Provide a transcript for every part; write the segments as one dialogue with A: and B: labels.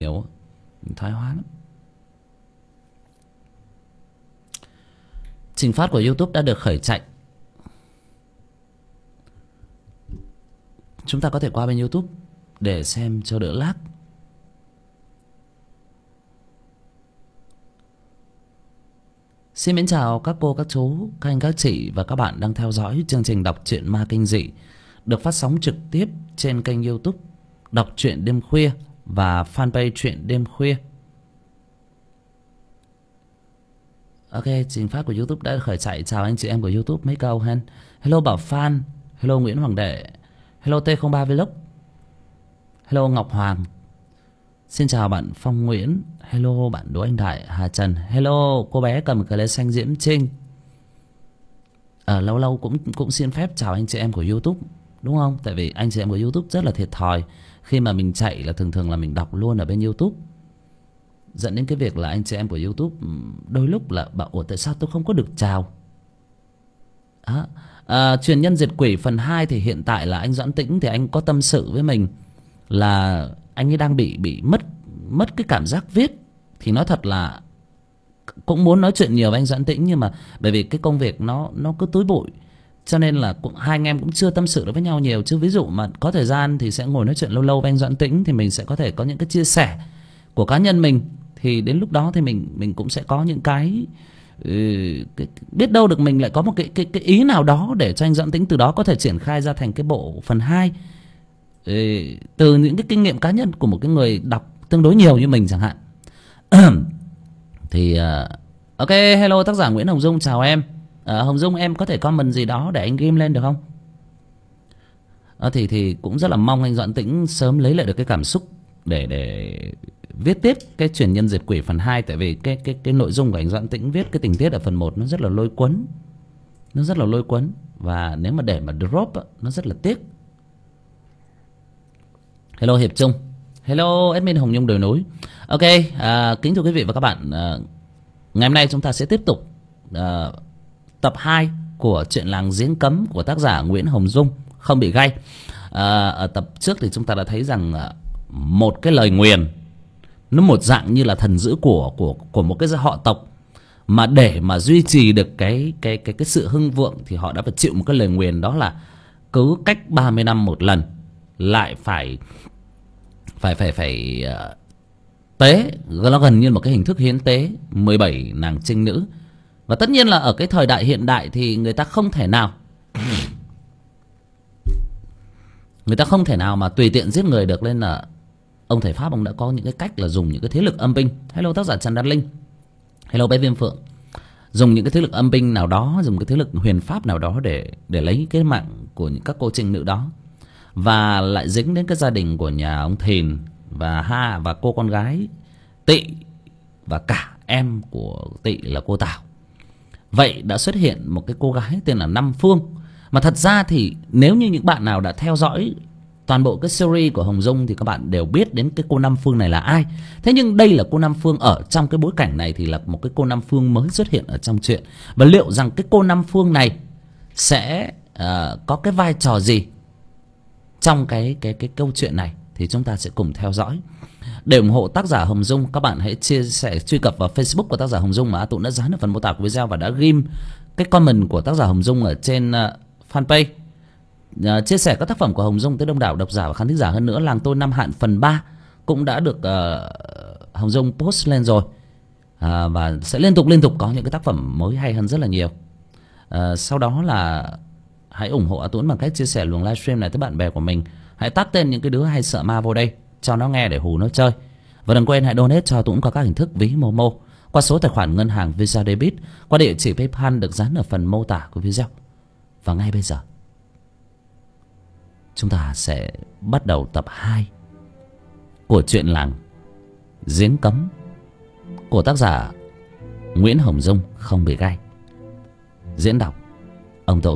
A: nhiều, thoái hóa lắm. Trình phát của YouTube đã được khởi chạy. Chúng ta có thể qua bên YouTube để xem cho đỡ lag. Xin mến chào các cô, các chú, các anh, các chị và các bạn đang theo dõi chương trình đọc truyện ma kinh dị được phát sóng trực tiếp trên kênh YouTube Đọc truyện đêm khuya và fanpage truyện đêm khuya. Ok, trình phát của YouTube đã khởi chạy. Chào anh chị em của YouTube mấy câu hen. Hello Bảo Phan, hello Nguyễn Hoàng Đệ, hello T03 Vlog, hello Ngọc Hoàng. Xin chào bạn Phong Nguyễn, hello bạn Đỗ Anh Đại, Hà Trần, hello cô bé cầm cờ lê xanh Diễm Trinh. Lâu lâu cũng xin phép chào anh chị em của YouTube, đúng không? Tại vì anh chị em của YouTube rất là thiệt thòi. Khi mà mình chạy là thường là mình đọc luôn ở bên YouTube, dẫn đến cái việc là anh chị em của YouTube đôi lúc là bảo ủa tại sao tôi không có được chào. Truyền nhân diệt quỷ phần 2 thì hiện tại là anh Doãn Tĩnh thì anh có tâm sự với mình là anh ấy đang bị mất cái cảm giác viết. Thì nói thật là cũng muốn nói chuyện nhiều với anh Doãn Tĩnh, nhưng mà bởi vì cái công việc nó cứ túi bụi, cho nên là hai anh em cũng chưa tâm sự được với nhau nhiều. Chứ ví dụ mà có thời gian thì sẽ ngồi nói chuyện lâu lâu với anh Doãn Tĩnh, thì mình sẽ có thể có những cái chia sẻ của cá nhân mình. Thì đến lúc đó thì mình cũng sẽ có những cái biết đâu được mình lại có một cái ý nào đó để cho anh Doãn Tĩnh từ đó có thể triển khai ra thành cái bộ phần 2 từ những cái kinh nghiệm cá nhân của một cái người đọc tương đối nhiều như mình chẳng hạn. Thì ok, hello tác giả Nguyễn Hồng Dung, chào em. Hồng Dung, em có thể comment gì đó để anh ghim lên được không? Thì cũng rất là mong anh Doãn Tĩnh sớm lấy lại được cái cảm xúc để viết tiếp cái truyền nhân diệt quỷ phần 2. Tại vì cái nội dung của anh Doãn Tĩnh viết cái tình tiết ở phần 1 nó rất là lôi cuốn. Nó rất là lôi cuốn. Và nếu mà để mà drop nó rất là tiếc. Hello Hiệp Trung, hello admin Hồng Nhung đồi núi. Ok, kính thưa quý vị và các bạn, ngày hôm nay chúng ta sẽ tiếp tục tập 2 của truyện Làng Giếng Cấm của tác giả Nguyễn Hồng Dung, không bị gay. Ở tập trước thì chúng ta đã thấy rằng một cái lời nguyền, nó một dạng như là thần dữ của một cái họ tộc, mà để mà duy trì được cái sự hưng vượng thì họ đã phải chịu một cái lời nguyền, đó là cứ cách 30 năm một lần lại phải tế. Nó gần như một cái hình thức hiến tế 17 nàng trinh nữ. Và tất nhiên là ở cái thời đại hiện đại thì người ta không thể nào mà tùy tiện giết người được, nên là ông thầy Pháp ông đã có những cái cách là dùng những cái thế lực âm binh. Hello tác giả Trần Đan Linh, hello bé Viêm Phượng. Dùng những cái thế lực âm binh nào đó, dùng cái thế lực huyền pháp nào đó để lấy cái mạng của những các cô trinh nữ đó, và lại dính đến cái gia đình của nhà ông Thìn và cô con gái Tị, và cả em của Tị là cô Tảo. Vậy đã xuất hiện một cái cô gái tên là Năm Phương. Mà thật ra thì nếu như những bạn nào đã theo dõi toàn bộ cái series của Hồng Dung thì các bạn đều biết đến cái cô Năm Phương này là ai. Thế nhưng đây là cô Năm Phương ở trong cái bối cảnh này thì là một cái cô Năm Phương mới xuất hiện ở trong chuyện. Và liệu rằng cái cô Năm Phương này sẽ có cái vai trò gì trong cái câu chuyện này thì chúng ta sẽ cùng theo dõi. Để ủng hộ tác giả Hồng Dung, các bạn hãy chia sẻ, truy cập vào Facebook của tác giả Hồng Dung mà Tụng đã dán ở phần mô tả của video, và đã ghim cái comment của tác giả Hồng Dung ở trên fanpage. Chia sẻ các tác phẩm của Hồng Dung tới đông đảo độc giả và khán thính giả hơn nữa. Làng Tôi Năm Hạn phần 3 cũng đã được Hồng Dung post lên rồi, và sẽ liên tục có những cái tác phẩm mới hay hơn rất là nhiều. Sau đó là hãy ủng hộ A Tuấn bằng cách chia sẻ luồng livestream này tới bạn bè của mình. Hãy tag tên những cái đứa hay sợ ma vô đây cho nó nghe để hù nó chơi. Và đừng quên hãy donate cho A Tuấn qua các hình thức ví Momo, qua số tài khoản ngân hàng Visa Debit, qua địa chỉ PayPal được dán ở phần mô tả của video. Và ngay bây giờ chúng ta sẽ bắt đầu tập 2 của truyện Làng Giếng Cấm của tác giả Nguyễn Hồng Dung, không bị gay. Diễn đọc ông Tốn.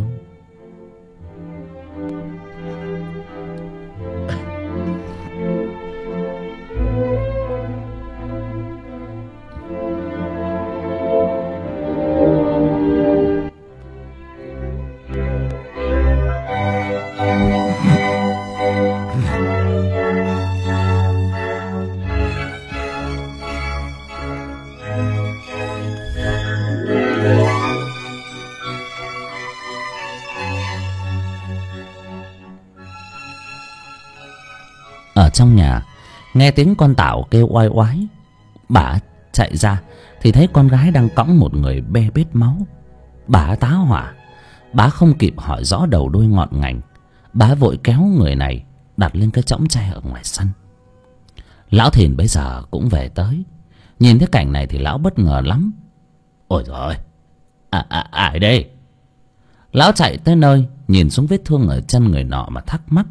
A: trong nhà nghe tiếng con Tảo kêu oai oái. Bà chạy ra thì thấy con gái đang cõng một người bê bết máu. Bà tá hỏa. Bà không kịp hỏi rõ đầu đuôi ngọn ngành, bà vội kéo người này đặt lên cái chõng tre ở ngoài sân. Lão Thìn bây giờ cũng về tới. Nhìn thấy cảnh này thì lão bất ngờ lắm. Ôi giời ơi, ai đây? Lão chạy tới nơi, nhìn xuống vết thương ở chân người nọ mà thắc mắc.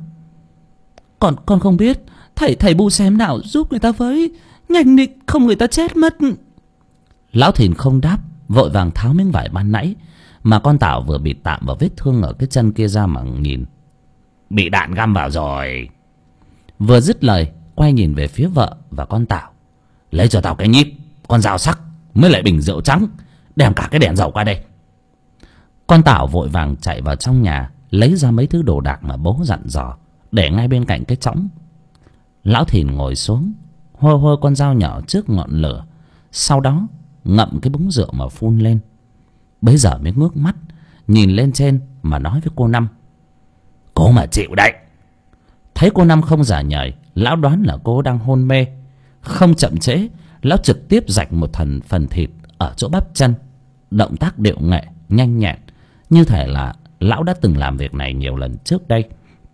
A: Con không biết. Thầy bu xem nào giúp người ta với. Nhanh đi, không người ta chết mất. Lão Thìn không đáp, vội vàng tháo miếng vải ban nãy mà con Tảo vừa bịt tạm vào vết thương ở cái chân kia ra mà nhìn. Bị đạn găm vào rồi. Vừa dứt lời, quay nhìn về phía vợ và con Tảo. Lấy cho tao cái nhíp, con dao sắc, mới lại bình rượu trắng, đem cả cái đèn dầu qua đây. Con Tảo vội vàng chạy vào trong nhà, lấy ra mấy thứ đồ đạc mà bố dặn dò, để ngay bên cạnh cái chõng. Lão Thìn ngồi xuống, hôi hôi con dao nhỏ trước ngọn lửa, sau đó ngậm cái búng rượu mà phun lên. Bấy giờ mới ngước mắt nhìn lên trên mà nói với cô Năm. Cô mà chịu đấy. Thấy cô Năm không giả nhời, lão đoán là cô đang hôn mê. Không chậm trễ, lão trực tiếp rạch một phần thịt ở chỗ bắp chân. Động tác điệu nghệ nhanh nhẹn, như thể là lão đã từng làm việc này nhiều lần trước đây.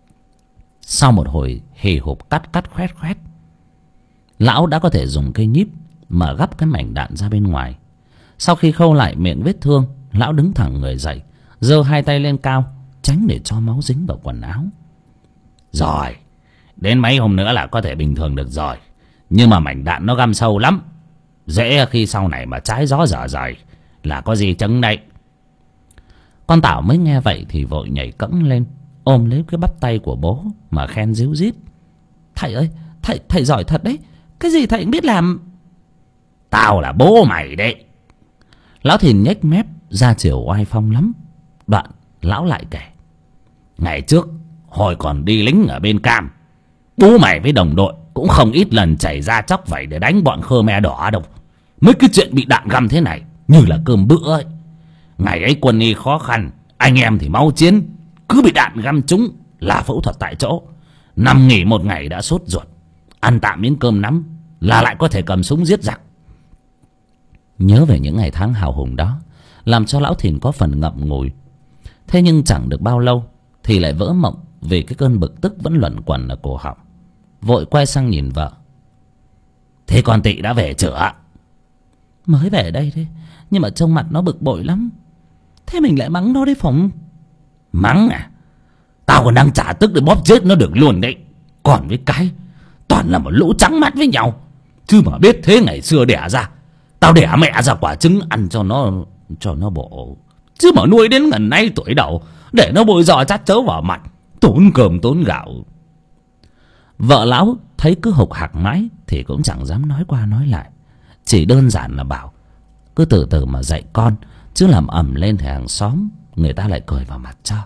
A: Sau một hồi hì hục cắt khoét khoét, lão đã có thể dùng cây nhíp mà gắp cái mảnh đạn ra bên ngoài. Sau khi khâu lại miệng vết thương, lão đứng thẳng người dậy, giơ hai tay lên cao, tránh để cho máu dính vào quần áo. Rồi, đến mấy hôm nữa là có thể bình thường được rồi. Nhưng mà mảnh đạn nó găm sâu lắm, dễ khi sau này mà trái gió dở dời là có gì chấn đấy. Con Tảo mới nghe vậy thì vội nhảy cẫng lên, ôm lấy cái bắp tay của bố mà khen ríu rít. Thầy ơi, thầy giỏi thật đấy. Cái gì thầy cũng biết làm. Tao là bố mày đấy. Lão Thìn nhếch mép ra chiều oai phong lắm. Đoạn lão lại kể. Ngày trước hồi còn đi lính ở bên Cam, bố mày với đồng đội cũng không ít lần chảy ra chóc vẩy để đánh bọn Khmer đỏ đâu. Mấy cái chuyện bị đạn găm thế này như là cơm bữa ấy. Ngày ấy quân y khó khăn, anh em thì máu chiến, cứ bị đạn găm trúng là phẫu thuật tại chỗ. Nằm nghỉ một ngày đã sốt ruột, ăn tạm miếng cơm nắm là lại có thể cầm súng giết giặc. Nhớ về những ngày tháng hào hùng đó, làm cho lão Thìn có phần ngậm ngùi. Thế nhưng chẳng được bao lâu thì lại vỡ mộng, vì cái cơn bực tức vẫn luẩn quẩn ở cổ họng. Vội quay sang nhìn vợ. Thế con Tị đã về chưa? Mới về đây thôi, nhưng mà trông mặt nó bực bội lắm. Thế mình lại mắng nó đấy Phụng? Mắng à? Tao còn đang trả tức để bóp chết nó được luôn đấy. Còn với cái toàn là một lũ trắng mắt với nhau. Chứ mà biết thế ngày xưa đẻ ra, tao đẻ mẹ ra quả trứng ăn cho nó bổ. Chứ mà nuôi đến gần nay tuổi đầu, để nó bôi giò chát chớ vào mặt, tốn cơm tốn gạo. Vợ lão thấy cứ hục hặc mãi thì cũng chẳng dám nói qua nói lại, chỉ đơn giản là bảo cứ từ từ mà dạy con, chứ làm ầm lên thì hàng xóm người ta lại cười vào mặt cho.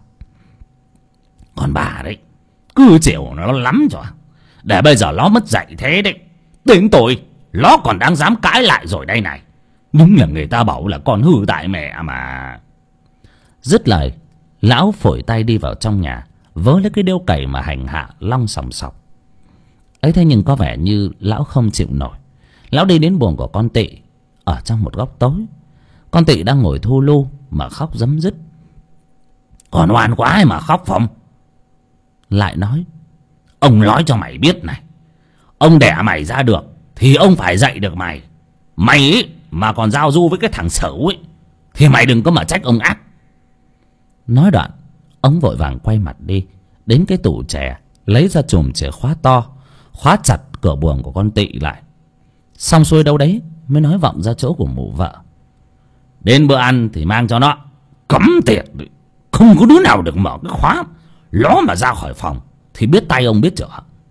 A: Còn bà đấy cứ chịu nó lắm rồi, để bây giờ nó mất dạy thế đấy. Đến tôi nó còn đang dám cãi lại rồi đây này. Đúng là người ta bảo là con hư tại mẹ mà. Dứt lời, lão phổi tay đi vào trong nhà, vớ lấy cái điếu cày mà hành hạ long sòng sọc. Ấy thế nhưng có vẻ như lão không chịu nổi. Lão đi đến buồng của con Tị. Ở trong một góc tối, con Tị đang ngồi thu lu mà khóc rấm rứt. Còn oan quá ai mà khóc Phong. Lại nói, ông nói cho mày biết này, ông đẻ mày ra được thì ông phải dạy được mày. Mày ấy mà còn giao du với cái thằng Sửu ấy thì mày đừng có mà trách ông ác. Nói đoạn, ông vội vàng quay mặt đi đến cái tủ chè, lấy ra chùm chìa khóa to, khóa chặt cửa buồng của con Tị lại. Xong xuôi đâu đấy mới nói vọng ra chỗ của mụ vợ. Đến bữa ăn thì mang cho nó cấm tiệt, không có đứa nào được mở cái khóa. Nó mà ra khỏi phòng thì biết tay ông biết chữa.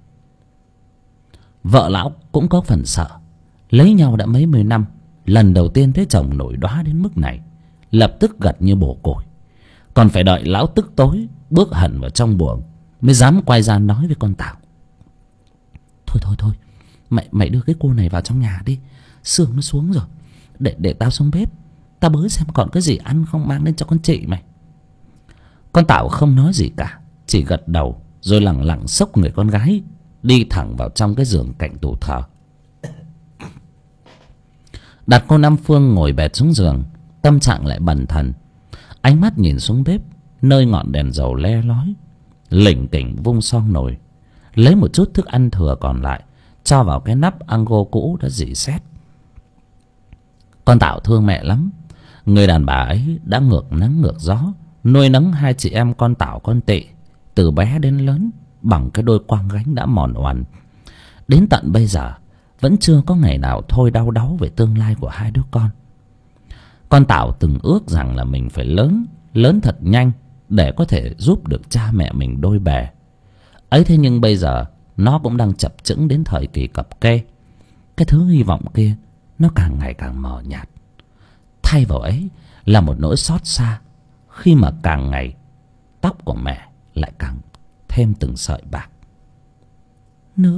A: Vợ lão cũng có phần sợ. Lấy nhau đã mấy mươi năm, lần đầu tiên thấy chồng nổi đóa đến mức này, lập tức gật như bổ củi. Còn phải đợi lão tức tối bước hẳn vào trong buồng mới dám quay ra nói với con Tảo. Thôi mày đưa cái cô này vào trong nhà đi, sương nó xuống rồi. Để tao xuống bếp, tao bới xem còn cái gì ăn không mang lên cho con chị mày. Con Tảo không nói gì cả, chỉ gật đầu rồi lẳng lặng xốc người con gái đi thẳng vào trong cái giường cạnh tủ thờ. Đặt cô Năm Phương ngồi bệt xuống giường, tâm trạng lại bần thần. Ánh mắt nhìn xuống bếp, nơi ngọn đèn dầu le lói, lỉnh kỉnh vung xoong nồi, lấy một chút thức ăn thừa còn lại cho vào cái nắp ango cũ đã rỉ sét. Con Tảo thương mẹ lắm. Người đàn bà ấy đã ngược nắng ngược gió nuôi nấng hai chị em con Tảo con Tị từ bé đến lớn bằng cái đôi quang gánh đã mòn oằn. Đến tận bây giờ vẫn chưa có ngày nào thôi đau đáu về tương lai của hai đứa con. Con Tảo từng ước rằng là mình phải lớn thật nhanh để có thể giúp được cha mẹ mình đôi bè. Ấy thế nhưng bây giờ nó cũng đang chập chững đến thời kỳ cập kê. Cái thứ hy vọng kia nó càng ngày càng mờ nhạt. Thay vào ấy là một nỗi xót xa khi mà càng ngày tóc của mẹ lại càng thêm từng sợi bạc. Nước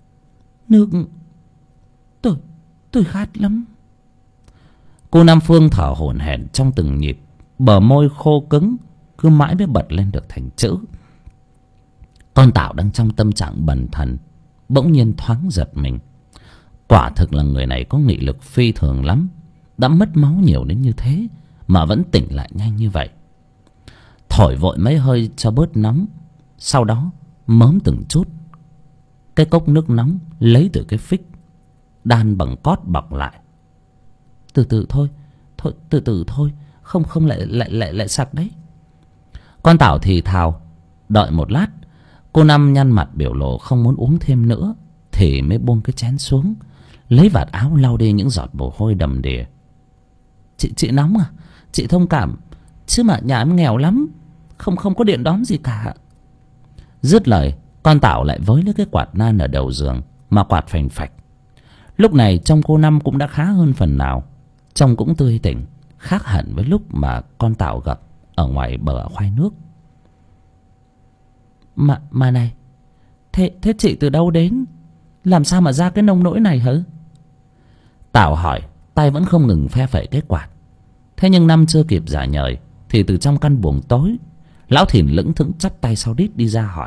A: tôi khát lắm. Cô Năm Phương thở hổn hển trong từng nhịp, bờ môi khô cứng cứ mãi mới bật lên được thành chữ. Con Tảo đang trong tâm trạng bần thần bỗng nhiên thoáng giật mình. Quả thực là người này có nghị lực phi thường lắm. Đã mất máu nhiều đến như thế mà vẫn tỉnh lại nhanh như vậy. Thổi vội mấy hơi cho bớt nóng, sau đó mớm từng chút cái cốc nước nóng lấy từ cái phích đan bằng cót bọc lại. Từ từ thôi, từ từ thôi, không lại sặc đấy. Con Tảo thì thào. Đợi một lát, cô Năm nhăn mặt biểu lộ không muốn uống thêm nữa thì mới buông cái chén xuống, lấy vạt áo lau đi những giọt mồ hôi đầm đìa. Chị nóng à? Chị thông cảm, chứ mà nhà em nghèo lắm, không có điện đóm gì cả. Dứt lời, con Tảo lại với lấy cái quạt nan ở đầu giường mà quạt phành phạch. Lúc này trông cô Năm cũng đã khá hơn phần nào, trông cũng tươi tỉnh, khác hẳn với lúc mà con Tảo gặp ở ngoài bờ khoai nước. Mà này, thế chị từ đâu đến? Làm sao mà ra cái nông nỗi này hả? Tảo hỏi, tay vẫn không ngừng phe phẩy cái quạt. Thế nhưng Năm chưa kịp giả nhời thì từ trong căn buồng tối, lão Thìn lững thững chắp tay sau đít đi ra hỏi.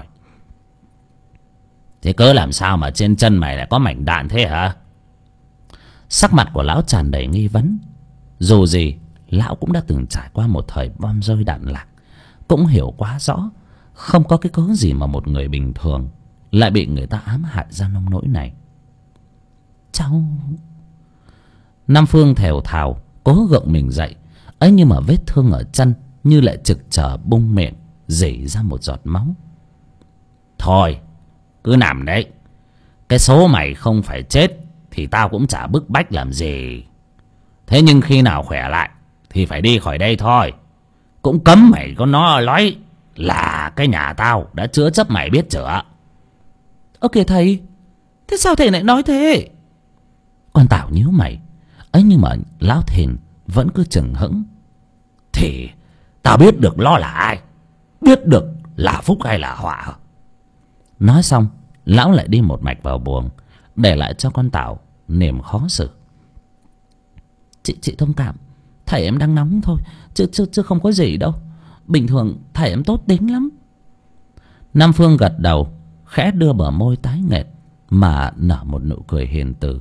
A: Thế cớ làm sao mà trên chân mày lại có mảnh đạn thế hả? Sắc mặt của lão tràn đầy nghi vấn. Dù gì lão cũng đã từng trải qua một thời bom rơi đạn lạc, cũng hiểu quá rõ không có cái cớ gì mà một người bình thường lại bị người ta ám hại ra nông nỗi này. Cháu... Nam Phương thều thào cố gượng mình dậy, ấy nhưng mà vết thương ở chân như lại trực chờ bung miệng rỉ ra một giọt máu. Thôi cứ nằm đấy, cái số mày không phải chết thì tao cũng chả bức bách làm gì. Thế nhưng khi nào khỏe lại thì phải đi khỏi đây thôi. Cũng cấm mày có nói là cái nhà tao đã chữa chấp mày, biết chưa? Ơ kìa thầy, thế sao thầy lại nói thế? Con Tảo nhíu mày, ấy nhưng mà lão Thìn vẫn cứ chừng hững. Thì tao biết được nó là ai, biết được là phúc hay là họa. Nói xong lão lại đi một mạch vào buồng, để lại cho con Tảo niềm khó xử. Chị thông cảm, thầy em đang nóng thôi, chứ không có gì đâu. Bình thường thầy em tốt tính lắm. Nam Phương gật đầu, khẽ đưa bờ môi tái nghệt mà nở một nụ cười hiền từ.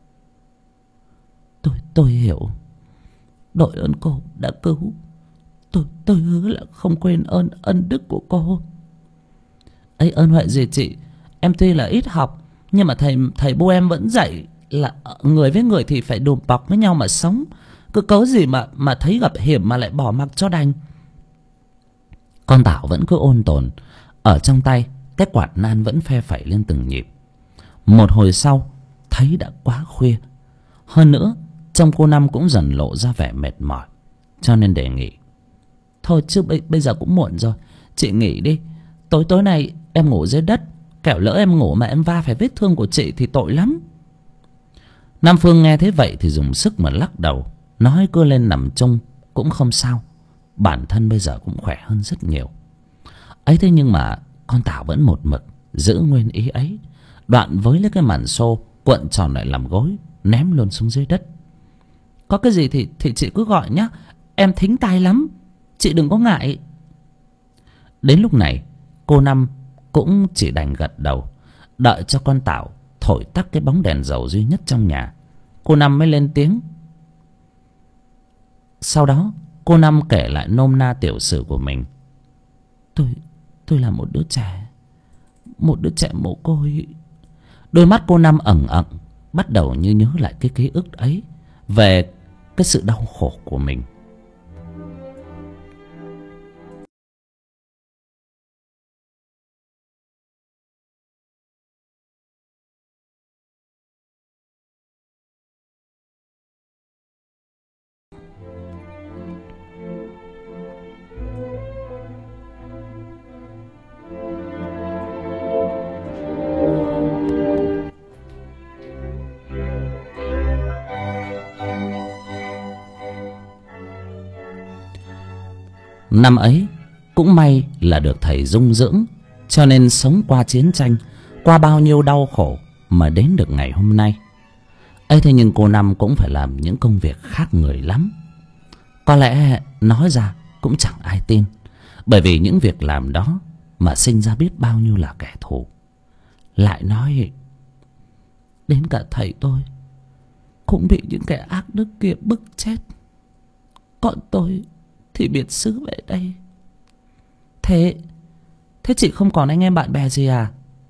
A: Tôi hiểu. Đội ơn cô đã cứu. Tôi hứa là không quên ân đức của cô. Ấy ơn huệ gì chị? Em tuy là ít học, nhưng mà thầy bố em vẫn dạy là người với người thì phải đùm bọc với nhau mà sống. Cứ cớ gì mà thấy gặp hiểm mà lại bỏ mặc cho đành. Con Tảo vẫn cứ ôn tồn. Ở trong tay cái quạt nan vẫn phe phẩy lên từng nhịp. Một hồi sau thấy đã quá khuya. Hơn nữa trông cô Năm cũng dần lộ ra vẻ mệt mỏi, cho nên đề nghị. Thôi chứ bây giờ cũng muộn rồi, chị nghỉ đi. Tối nay em ngủ dưới đất, kẻo lỡ em ngủ mà em va phải vết thương của chị thì tội lắm. Nam Phương nghe thế vậy thì dùng sức mà lắc đầu, nói cứ lên nằm chung cũng không sao, bản thân bây giờ cũng khỏe hơn rất nhiều. Ấy thế nhưng mà con Tảo vẫn một mực giữ nguyên ý ấy, đoạn với lấy cái màn xô cuộn tròn lại làm gối, ném luôn xuống dưới đất. Có cái gì thì chị cứ gọi nhá, em thính tai lắm, chị đừng có ngại. Đến lúc này cô Năm cũng chỉ đành gật đầu, Đợi cho con Tảo thổi tắt cái bóng đèn dầu duy nhất trong nhà, cô Năm mới lên tiếng. Sau đó cô Năm kể lại nôm na tiểu sử của mình. Tôi là một đứa trẻ mồ côi. Đôi mắt cô Năm ẩn ẩn bắt đầu như nhớ lại cái ký ức ấy, về cái sự đau khổ của mình. Năm ấy cũng may là được thầy dung dưỡng, cho nên sống qua chiến tranh, qua bao nhiêu đau khổ mà đến được ngày hôm nay. ấy thế nhưng cô Năm cũng phải làm những công việc khác người lắm. Có lẽ nói ra cũng chẳng ai tin, bởi vì những việc làm đó mà sinh ra biết bao nhiêu là kẻ thù. Lại nói đến cả thầy tôi cũng bị những kẻ ác đức kia bức chết, còn tôi thì biệt xứ về đây. Thế chị không còn anh em bạn bè gì à?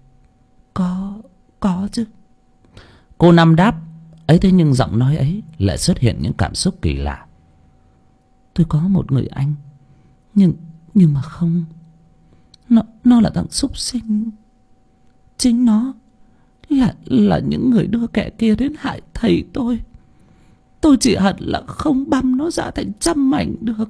A: Có chứ. Cô Năm đáp. Ấy thế nhưng giọng nói ấy lại xuất hiện những cảm xúc kỳ lạ. Tôi có một người anh, nhưng mà không, nó là thằng súc sinh. Chính nó là những người đưa kẻ kia đến hại thầy tôi. Tôi chỉ hận là không băm nó ra thành trăm mảnh được.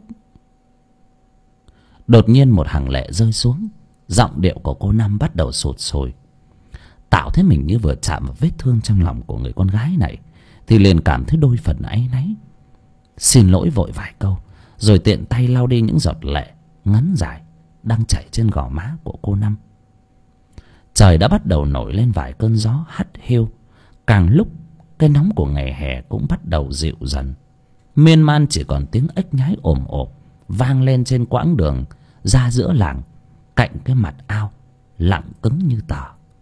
A: Đột nhiên một hàng lệ rơi xuống, giọng điệu của cô Năm bắt đầu sụt sùi. Tạo thấy mình như vừa chạm vào vết thương trong lòng của người con gái này, thì liền cảm thấy đôi phần áy náy. Xin lỗi vội vài câu, rồi tiện tay lau đi những giọt lệ ngắn dài đang chảy trên gò má của cô Năm. Trời đã bắt đầu nổi lên vài cơn gió hắt hiu. Càng lúc cái nóng của ngày hè cũng bắt đầu dịu dần. Miên man chỉ còn tiếng ếch nhái ồm ồm vang lên trên quãng đường ra giữa làng, cạnh cái mặt ao lặng cứng như tờ.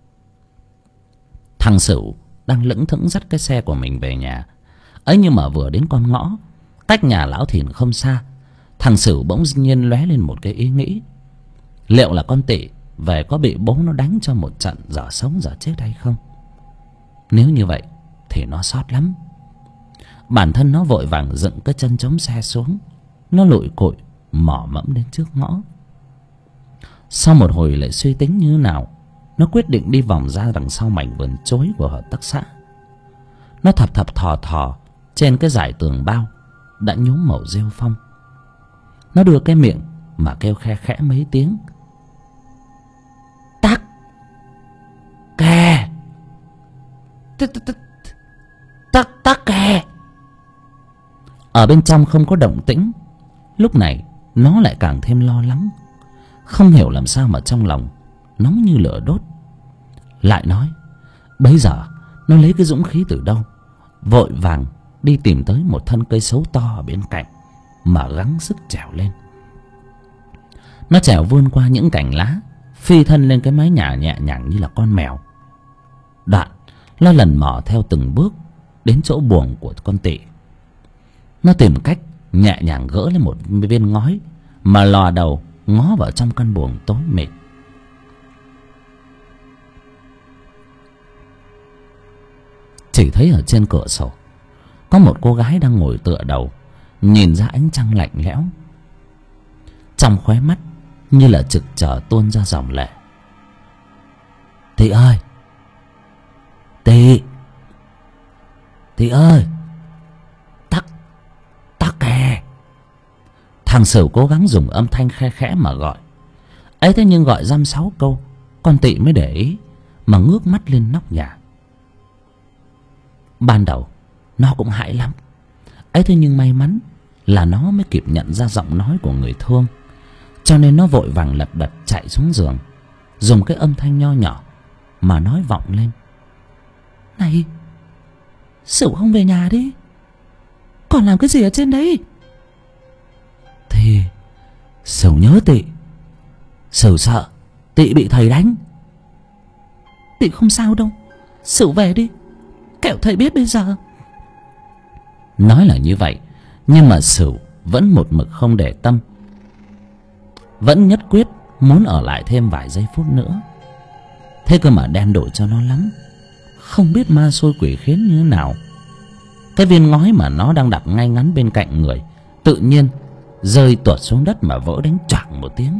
A: Thằng Sửu đang lững thững dắt cái xe của mình về nhà. ấy nhưng mà vừa đến con ngõ cách nhà lão Thìn không xa, thằng Sửu bỗng nhiên lóe lên một cái ý nghĩ. Liệu là con Tị về có bị bố nó đánh cho một trận giờ sống giờ chết hay không? Nếu như vậy thì nó sót lắm. Bản thân nó vội vàng dựng cái chân chống xe xuống, nó lụi cụi mỏ mẫm đến trước ngõ. Sau một hồi lại suy tính như nào, nó quyết định đi vòng ra đằng sau mảnh vườn chối của hợp tác xã. Nó thập thò trên cái dải tường bao đã nhuốm màu rêu phong. Nó đưa cái miệng mà kêu khe khẽ mấy tiếng. Tắc kè, tắc kè. Ở bên trong không có động tĩnh. Lúc này nó lại càng thêm lo lắng, không hiểu làm sao mà trong lòng nóng như lửa đốt. Lại nói bấy giờ nó lấy cái dũng khí từ đâu, vội vàng đi tìm tới một thân cây sấu to ở bên cạnh mà gắng sức trèo lên. Nó trèo vươn qua những cành lá, phi thân lên cái mái nhà nhẹ nhàng như là con mèo. Đoạn nó lần mò theo từng bước đến chỗ buồng của con Tị. Nó tìm cách nhẹ nhàng gỡ lên một viên ngói mà lò đầu ngó vào trong căn buồng tối mịt. Chỉ thấy ở trên cửa sổ có một cô gái đang ngồi tựa đầu, nhìn ra ánh trăng lạnh lẽo. Trong khóe mắt như là trực chờ tuôn ra dòng lệ. Tị ơi, Tị ơi, tắc kè. Thằng Sửu cố gắng dùng âm thanh khe khẽ mà gọi. ấy thế nhưng gọi dăm sáu câu, con Tị mới để ý mà ngước mắt lên nóc nhà. Ban đầu nó cũng hãi lắm. ấy thế nhưng may mắn là nó mới kịp nhận ra giọng nói của người thương, cho nên nó vội vàng lật đật chạy xuống giường, dùng cái âm thanh nho nhỏ mà nói vọng lên. Này, Sửu không về nhà đi, còn làm cái gì ở trên đấy? Thì Sửu nhớ Tị, Sửu sợ Tị bị thầy đánh. Thì không sao đâu, Sửu về đi, kẻo thầy biết bây giờ. Nói là như vậy, nhưng mà Sửu vẫn một mực không để tâm, vẫn nhất quyết muốn ở lại thêm vài giây phút nữa. Thế cơ mà đen đổi cho nó lắm, không biết ma xôi quỷ khiến như thế nào. Cái viên ngói mà nó đang đặt ngay ngắn bên cạnh người tự nhiên rơi tuột xuống đất mà vỡ đánh choảng một tiếng.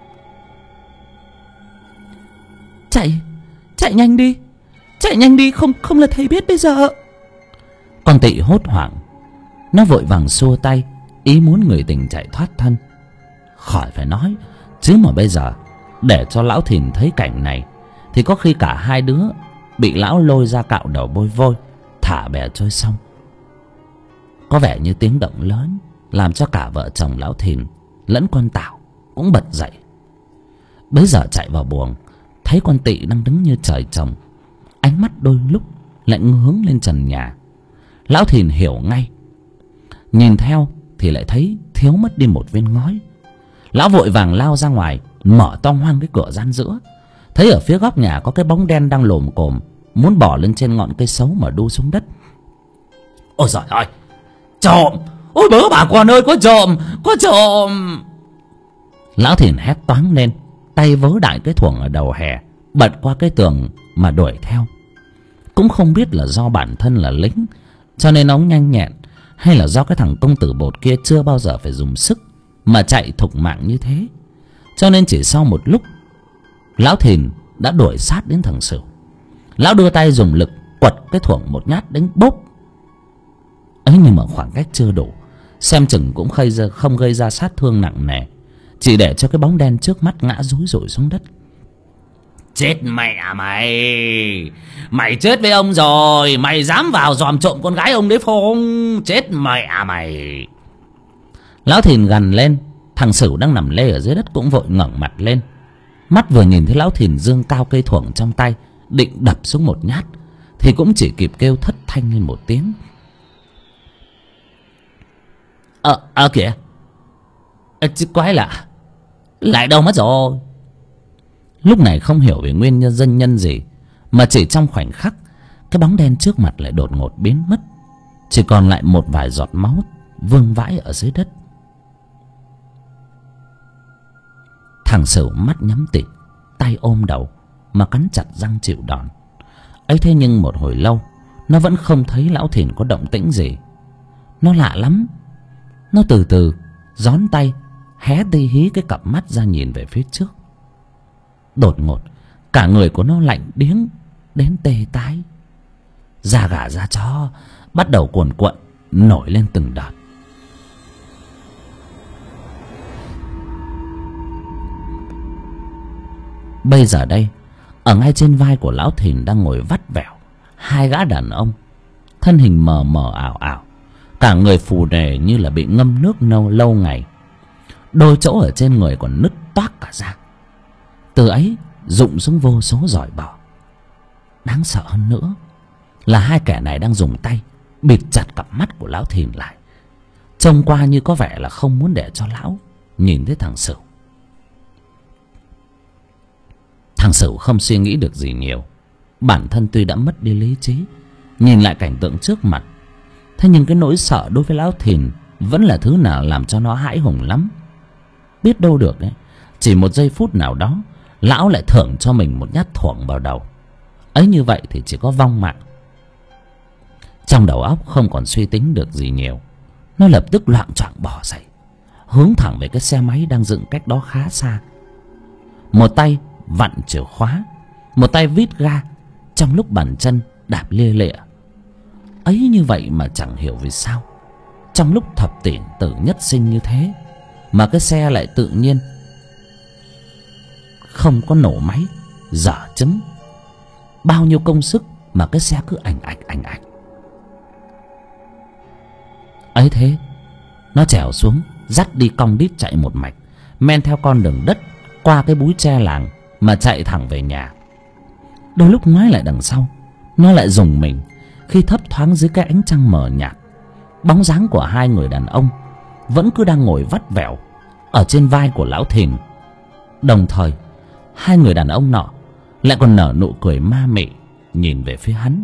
A: Chạy nhanh đi, chạy nhanh đi, không là thầy biết bây giờ. Con Tị hốt hoảng, nó vội vàng xua tay, ý muốn người tình chạy thoát thân. Khỏi phải nói, chứ mà bây giờ để cho lão Thìn thấy cảnh này thì có khi cả hai đứa bị lão lôi ra cạo đầu bôi vôi, thả bè trôi sông. Có vẻ như tiếng động lớn làm cho cả vợ chồng lão Thìn lẫn con Tảo cũng bật dậy. Bấy giờ chạy vào buồng, thấy con Tị đang đứng như trời trồng, ánh mắt đôi lúc lại hướng lên trần nhà. Lão Thìn hiểu ngay, nhìn theo thì lại thấy thiếu mất đi một viên ngói. Lão vội vàng lao ra ngoài, mở toang hoang cái cửa gian giữa, thấy ở phía góc nhà có cái bóng đen đang lồm cồm muốn bỏ lên trên ngọn cây sấu mà đu xuống đất. Ôi giời ơi, trộm! Ôi bớ bà con ơi, có trộm, có trộm! Lão Thìn hét toáng lên, tay vớ đại cái thuồng ở đầu hè, bật qua cái tường mà đuổi theo. Cũng không biết là do bản thân là lính cho nên ông nhanh nhẹn, hay là do cái thằng công tử bột kia chưa bao giờ phải dùng sức mà chạy thục mạng như thế, cho nên chỉ sau một lúc lão Thìn đã đuổi sát đến thằng Sửu. Lão đưa tay dùng lực quật cái thuồng một nhát đánh bốp ấy, nhưng mà khoảng cách chưa đủ, xem chừng cũng không gây ra sát thương nặng nề, chỉ để cho cái bóng đen trước mắt ngã rúi rủi xuống đất. Chết mẹ mày, mày chết với ông rồi, mày dám vào dòm trộm con gái ông đấy không? Chết mẹ mày! Lão Thìn gằn lên. Thằng Sửu đang nằm lê ở dưới đất cũng vội ngẩng mặt lên, mắt vừa nhìn thấy lão Thìn giương cao cây thuồng trong tay định đập xuống một nhát thì cũng chỉ kịp kêu thất thanh lên một tiếng. Kìa, chứ quái lạ, lại đâu mất rồi. Lúc này không hiểu về nguyên nhân gì mà chỉ trong khoảnh khắc, cái bóng đen trước mặt lại đột ngột biến mất, chỉ còn lại một vài giọt máu vương vãi ở dưới đất. Thằng Sửu mắt nhắm tịt, tay ôm đầu mà cắn chặt răng chịu đòn. Ấy thế nhưng một hồi lâu nó vẫn không thấy lão Thìn có động tĩnh gì. Nó lạ lắm, nó từ từ gión tay hé tì hí cái cặp mắt ra nhìn về phía trước. Đột ngột cả người của nó lạnh điếng đến tê tái, da gà da chó bắt đầu cuồn cuộn nổi lên từng đợt. Bây giờ đây, ở ngay trên vai của lão Thìn đang ngồi vắt vẻo hai gã đàn ông, thân hình mờ mờ ảo ảo, cả người phù nề như là bị ngâm nước lâu ngày. Đôi chỗ ở trên người còn nứt toác cả ra, từ ấy rụng xuống vô số giỏi bọ. Đáng sợ hơn nữa là hai kẻ này đang dùng tay bịt chặt cặp mắt của lão Thìn lại, trông qua như có vẻ là không muốn để cho lão nhìn thấy thằng Sửu. Thằng Sửu không suy nghĩ được gì nhiều, bản thân tuy đã mất đi lý trí, nhìn lại cảnh tượng trước mặt, thế nhưng cái nỗi sợ đối với lão Thìn vẫn là thứ nào làm cho nó hãi hùng lắm. Biết đâu được đấy, chỉ một giây phút nào đó lão lại thưởng cho mình một nhát thuổng vào đầu ấy, như vậy thì chỉ có vong mạng. Trong đầu óc không còn suy tính được gì nhiều, nó lập tức loạng choạng bỏ dậy, hướng thẳng về cái xe máy đang dựng cách đó khá xa. Một tay vặn chìa khóa, một tay vít ga, trong lúc bàn chân đạp lia lịa. Ấy như vậy mà chẳng hiểu vì sao trong lúc thập tử nhất sinh như thế mà cái xe lại tự nhiên không có nổ máy dở chấm. Bao nhiêu công sức mà cái xe cứ ảnh ạch. Ấy thế nó trèo xuống, dắt đi cong đít chạy một mạch, men theo con đường đất qua cái búi tre làng mà chạy thẳng về nhà. Đôi lúc ngoái lại đằng sau, nó lại rùng mình khi thấp thoáng dưới cái ánh trăng mờ nhạt, bóng dáng của hai người đàn ông vẫn cứ đang ngồi vắt vẻo ở trên vai của lão Thìn. Đồng thời hai người đàn ông nọ lại còn nở nụ cười ma mị nhìn về phía hắn.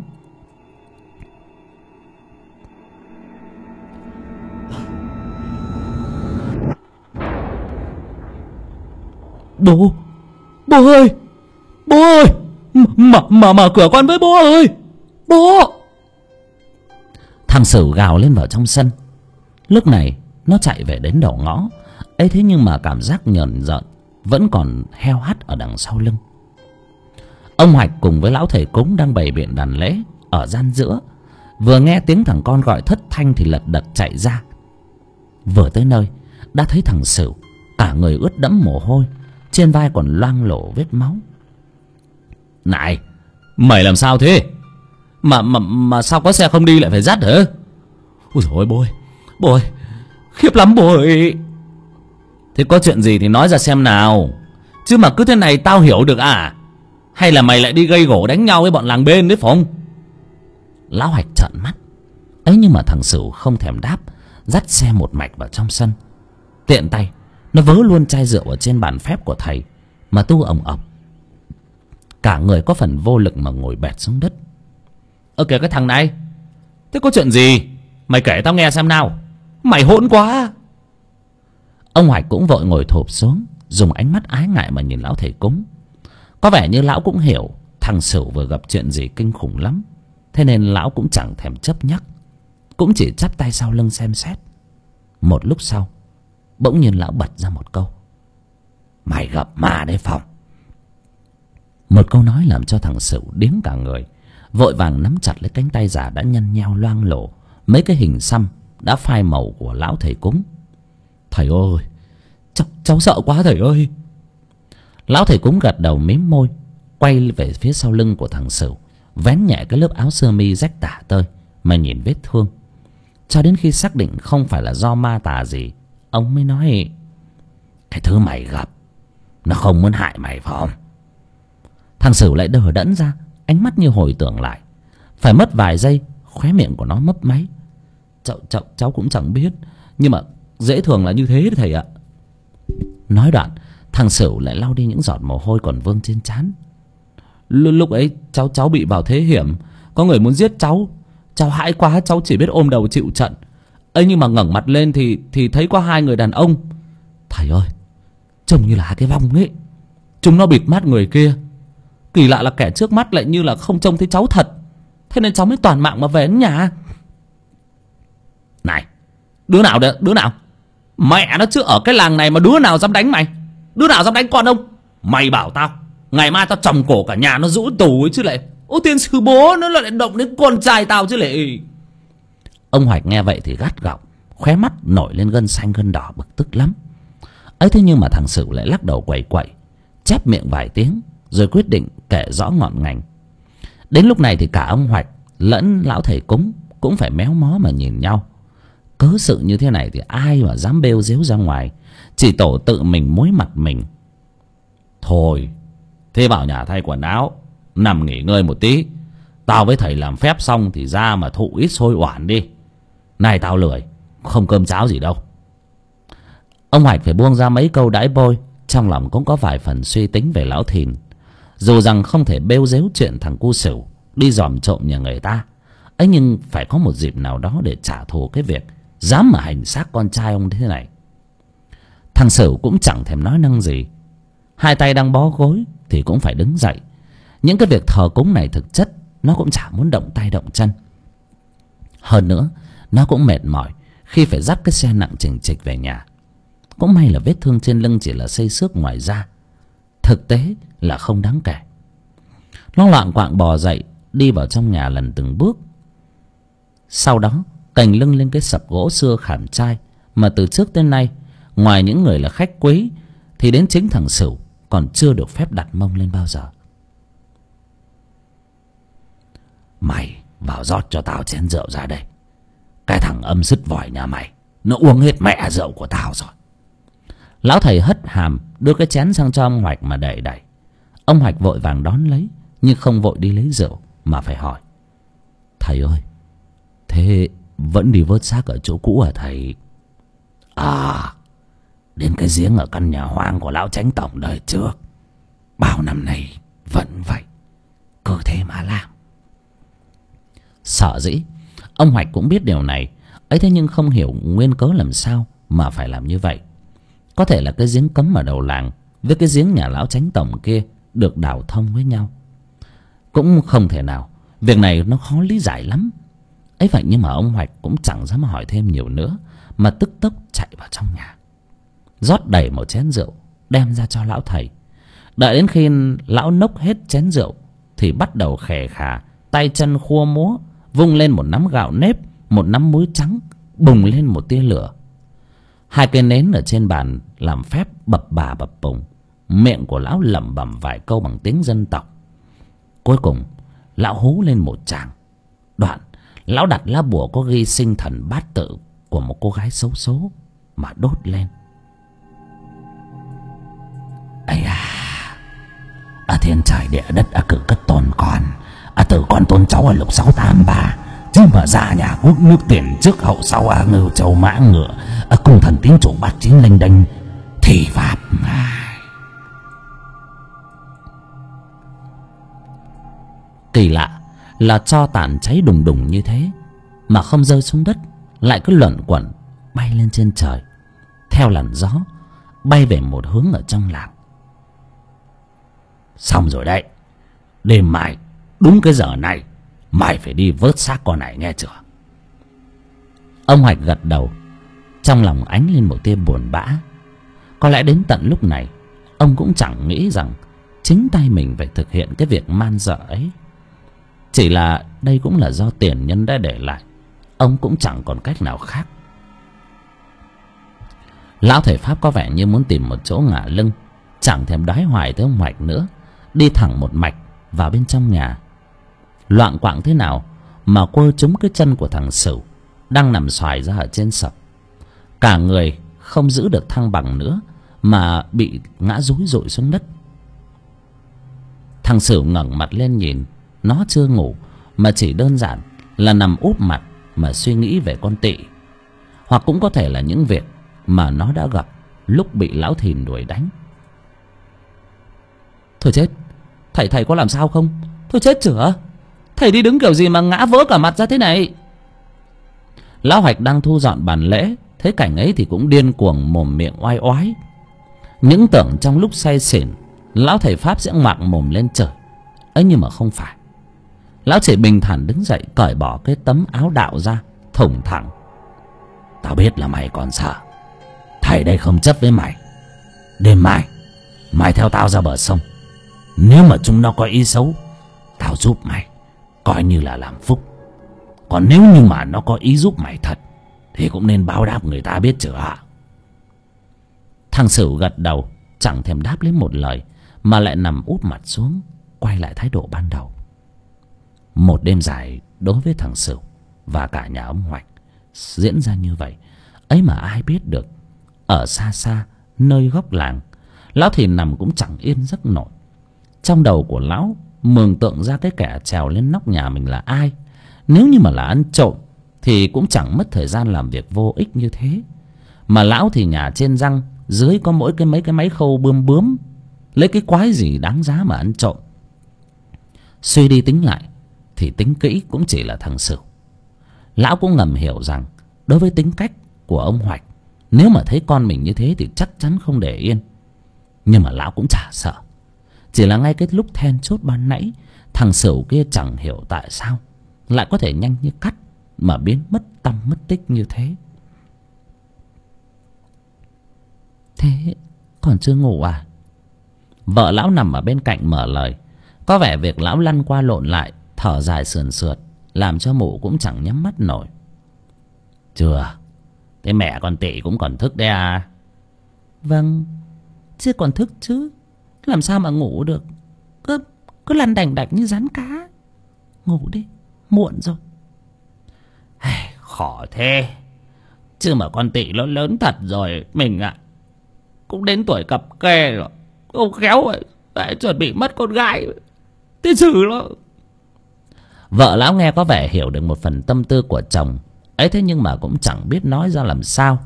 A: Bố ơi, bố ơi, mở cửa con với bố ơi, bố. Thằng Sửu gào lên vào trong sân. Lúc này nó chạy về đến đầu ngõ ấy, thế nhưng mà cảm giác nhờn rợn vẫn còn heo hắt ở đằng sau lưng. Ông Hoạch cùng với lão thầy cúng đang bày biện đàn lễ ở gian giữa, vừa nghe tiếng thằng con gọi thất thanh thì lật đật chạy ra. Vừa tới nơi đã thấy thằng Sửu cả người ướt đẫm mồ hôi, trên vai còn loang lổ vết máu. Này, mày làm sao thế? Mà sao có xe không đi lại phải dắt hả? Ôi dồi ôi, bố ơi, khiếp lắm bố ơi. Thế có chuyện gì thì nói ra xem nào, chứ mà cứ thế này tao hiểu được à? Hay là mày lại đi gây gổ đánh nhau với bọn làng bên đấy phải không? Lão Hoạch trợn mắt ấy, nhưng mà thằng Sửu không thèm đáp, dắt xe một mạch vào trong sân. Tiện tay nó vớ luôn chai rượu ở trên bàn phép của thầy mà tu ồng ọc. Cả người có phần vô lực mà ngồi bệt xuống đất. Kìa cái thằng này, thế có chuyện gì mày kể tao nghe xem nào, mày hỗn quá. Ông Hoạch cũng vội ngồi thụp xuống, dùng ánh mắt ái ngại mà nhìn lão thầy cúng. Có vẻ như lão cũng hiểu thằng Sửu vừa gặp chuyện gì kinh khủng lắm, thế nên lão cũng chẳng thèm chấp nhắc, cũng chỉ chắp tay sau lưng xem xét. Một lúc sau, bỗng nhiên lão bật ra một câu: Mày gặp ma đấy Phong. Một câu nói làm cho thằng Sửu điếng cả người, vội vàng nắm chặt lấy cánh tay già đã nhăn nheo loang lổ mấy cái hình xăm đã phai màu của lão thầy cúng. Thầy ơi, cháu sợ quá thầy ơi. Lão thầy cúng gật đầu mím môi, quay về phía sau lưng của thằng Sửu, vén nhẹ cái lớp áo sơ mi rách tả tơi mà nhìn vết thương. Cho đến khi xác định không phải là do ma tà gì, ông mới nói: Cái thứ mày gặp nó không muốn hại mày phải không? Thằng Sửu lại đờ đẫn ra, ánh mắt như hồi tưởng lại. Phải mất vài giây, khóe miệng của nó mấp máy: Cháu cũng chẳng biết, nhưng mà dễ thường là như thế thầy ạ. Nói đoạn, thằng Sửu lại lau đi những giọt mồ hôi còn vương trên trán. Lúc ấy cháu bị vào thế hiểm, có người muốn giết cháu. Cháu hãi quá, cháu chỉ biết ôm đầu chịu trận ấy, nhưng mà ngẩng mặt lên thì thấy có hai người đàn ông. Thầy ơi, trông như là cái vong ấy. Chúng nó bịt mắt người kia. Kỳ lạ là kẻ trước mắt lại như là không trông thấy cháu thật, thế nên cháu mới toàn mạng mà về đến nhà. Này, đứa nào đấy, đứa nào? Mẹ nó chứ, ở cái làng này mà đứa nào dám đánh mày? Đứa nào dám đánh con ông? Mày bảo tao ngày mai tao tròng cổ cả nhà nó rũ tù ấy chứ lại. Ô tiên sư bố nó lại động đến con trai tao chứ lại. Ông Hoạch nghe vậy thì gắt gỏng, khóe mắt nổi lên gân xanh gân đỏ, bực tức lắm ấy. Thế nhưng mà thằng Sửu lại lắc đầu quẩy quẩy, chép miệng vài tiếng rồi quyết định kể rõ ngọn ngành. Đến lúc này thì cả ông Hoạch lẫn lão thầy cúng cũng phải méo mó mà nhìn nhau. Cớ sự như thế này thì ai mà dám bêu dếu ra ngoài, chỉ tổ tự mình muối mặt mình. Thôi, thế vào nhà thay quần áo, nằm nghỉ ngơi một tí. Tao với thầy làm phép xong thì ra mà thụ ít xôi oản đi. Này tao lười, không cơm cháo gì đâu. Ông Hoạch phải buông ra mấy câu đãi bôi, trong lòng cũng có vài phần suy tính về lão Thìn. Dù rằng không thể bêu dếu chuyện thằng cu Sửu đi dòm trộm nhà người ta ấy, nhưng phải có một dịp nào đó để trả thù cái việc dám mà hành xác con trai ông thế này. Thằng Sửu cũng chẳng thèm nói năng gì, hai tay đang bó gối thì cũng phải đứng dậy. Những cái việc thờ cúng này thực chất nó cũng chả muốn động tay động chân. Hơn nữa, nó cũng mệt mỏi khi phải dắt cái xe nặng chình chịch về nhà. Cũng may là vết thương trên lưng chỉ là xây xước ngoài da, thực tế là không đáng kể. Nó loạng quạng bò dậy, đi vào trong nhà lần từng bước. Sau đó cành lưng lên cái sập gỗ xưa khảm trai mà từ trước tới nay, ngoài những người là khách quý thì đến chính thằng Sửu còn chưa được phép đặt mông lên bao giờ. Mày vào rót cho tao chén rượu ra đây. Cái thằng âm sứt vòi nhà mày nó uống hết mẹ rượu của tao rồi. Lão thầy hất hàm đưa cái chén sang cho ông Hoạch mà đẩy đẩy. Ông Hoạch vội vàng đón lấy, nhưng không vội đi lấy rượu mà phải hỏi: Thầy ơi, thế vẫn đi vớt xác ở chỗ cũ hả thầy? À, đến cái giếng ở căn nhà hoang của lão chánh tổng đời trước. Bao năm nay Vẫn vậy, cứ thế mà làm. Sở dĩ ông Hoạch cũng biết điều này ấy, thế nhưng không hiểu nguyên cớ làm sao mà phải làm như vậy. Có thể là cái giếng cấm ở đầu làng với cái giếng nhà lão chánh tổng kia được đào thông với nhau. Cũng không thể nào, việc này nó khó lý giải lắm ấy vậy. Nhưng mà ông Hoạch cũng chẳng dám hỏi thêm nhiều nữa, mà tức tốc chạy vào trong nhà, rót đầy một chén rượu đem ra cho lão thầy. Đợi đến khi lão nốc hết chén rượu thì bắt đầu khè khà, tay chân khua múa, vung lên một nắm gạo nếp, một nắm muối trắng, bùng lên một tia lửa. Hai cây nến ở trên bàn làm phép bập bà bập bùng. Miệng của lão lẩm bẩm vài câu bằng tiếng dân tộc. Cuối cùng lão hú lên một tràng. Đoạn lão đặt lá bùa có ghi sinh thần bát tự của một cô gái xấu số mà đốt lên. Ây à, ở thiên trời địa đất cử cất tôn con, từ con tôn cháu ở lục 683, chứ mà ra nhà quốc nước tiền trước hậu sau, ngưu châu mã ngựa, cùng thần tín chủ bát chính lênh đênh thì pháp. Kỳ lạ là tro tàn cháy đùng đùng như thế mà không rơi xuống đất, lại cứ luẩn quẩn bay lên trên trời, theo làn gió bay về một hướng ở trong làng. Xong rồi đấy, đêm mai đúng cái giờ này mày phải đi vớt xác con này, nghe chưa? Ông Hoạch gật đầu, trong lòng ánh lên một tia buồn bã. Có lẽ đến tận lúc này ông cũng chẳng nghĩ rằng chính tay mình phải thực hiện cái việc man dợ ấy. Chỉ là đây cũng là do tiền nhân đã để lại, ông cũng chẳng còn cách nào khác. Lão thầy pháp có vẻ như muốn tìm một chỗ ngả lưng, chẳng thèm đoái hoài tới ông Hoạch nữa, đi thẳng một mạch vào bên trong nhà. Loạng quạng thế nào mà quơ trúng cái chân của thằng Sửu đang nằm xoài ra ở trên sập. Cả người không giữ được thăng bằng nữa mà bị ngã rúi rụi xuống đất. Thằng Sửu ngẩng mặt lên nhìn, nó chưa ngủ mà chỉ đơn giản là nằm úp mặt mà suy nghĩ về con Tị, hoặc cũng có thể là những việc mà nó đã gặp lúc bị lão Thìn đuổi đánh. Thôi chết, thầy có làm sao không? Thôi chết chửa, thầy đi đứng kiểu gì mà ngã vỡ cả mặt ra thế này? Lão Hoạch đang thu dọn bàn lễ, thấy cảnh ấy thì cũng điên cuồng mồm miệng oai oái. Những tưởng trong lúc say xỉn lão thầy pháp sẽ ngoạc mồm lên trời ấy, nhưng mà không phải. Lão chỉ bình thản đứng dậy, cởi bỏ cái tấm áo đạo ra, thủng thẳng. Tao biết là mày còn sợ, thầy đây không chấp với mày. Đêm mai mày theo tao ra bờ sông, nếu mà chúng nó có ý xấu, tao giúp mày, coi như là làm phúc. Còn nếu như mà nó có ý giúp mày thật thì cũng nên báo đáp người ta biết chưa? Thằng Sửu gật đầu, chẳng thèm đáp lấy một lời, mà lại nằm úp mặt xuống, quay lại thái độ ban đầu. Một đêm dài đối với thằng Sửu và cả nhà ông Hoạch diễn ra như vậy ấy mà ai biết được. Ở xa xa nơi góc làng, lão Thìn nằm cũng chẳng yên giấc nổi. Trong đầu của lão mường tượng ra cái kẻ trèo lên nóc nhà mình là ai. Nếu như mà là ăn trộm thì cũng chẳng mất thời gian làm việc vô ích như thế. Mà lão thì nhà trên răng, dưới có mỗi mấy cái máy khâu bươm bướm, lấy cái quái gì đáng giá mà ăn trộm. Suy đi tính lại thì tính kỹ cũng chỉ là thằng Sửu. Lão cũng ngầm hiểu rằng đối với tính cách của ông Hoạch, nếu mà thấy con mình như thế thì chắc chắn không để yên. Nhưng mà lão cũng chả sợ. Chỉ là ngay cái lúc then chốt ban nãy, thằng Sửu kia chẳng hiểu tại sao lại có thể nhanh như cắt mà biến mất tăm mất tích như thế. Thế còn chưa ngủ à? Vợ lão nằm ở bên cạnh mở lời. Có vẻ việc lão lăn qua lộn lại, thở dài sườn sượt, làm cho mụ cũng chẳng nhắm mắt nổi. Chưa. Thế mẹ con Tị cũng còn thức đấy à? Vâng, chưa còn thức chứ, làm sao mà ngủ được. Cứ lăn đành đạch như rắn cá. Ngủ đi, muộn rồi. Khó thế. Chứ mà con Tị nó lớn thật rồi mình ạ. Cũng đến tuổi cập kê rồi, không khéo rồi lại chuẩn bị mất con gái. Thế xử nó. Vợ lão nghe có vẻ hiểu được một phần tâm tư của chồng ấy, thế nhưng mà cũng chẳng biết nói ra làm sao,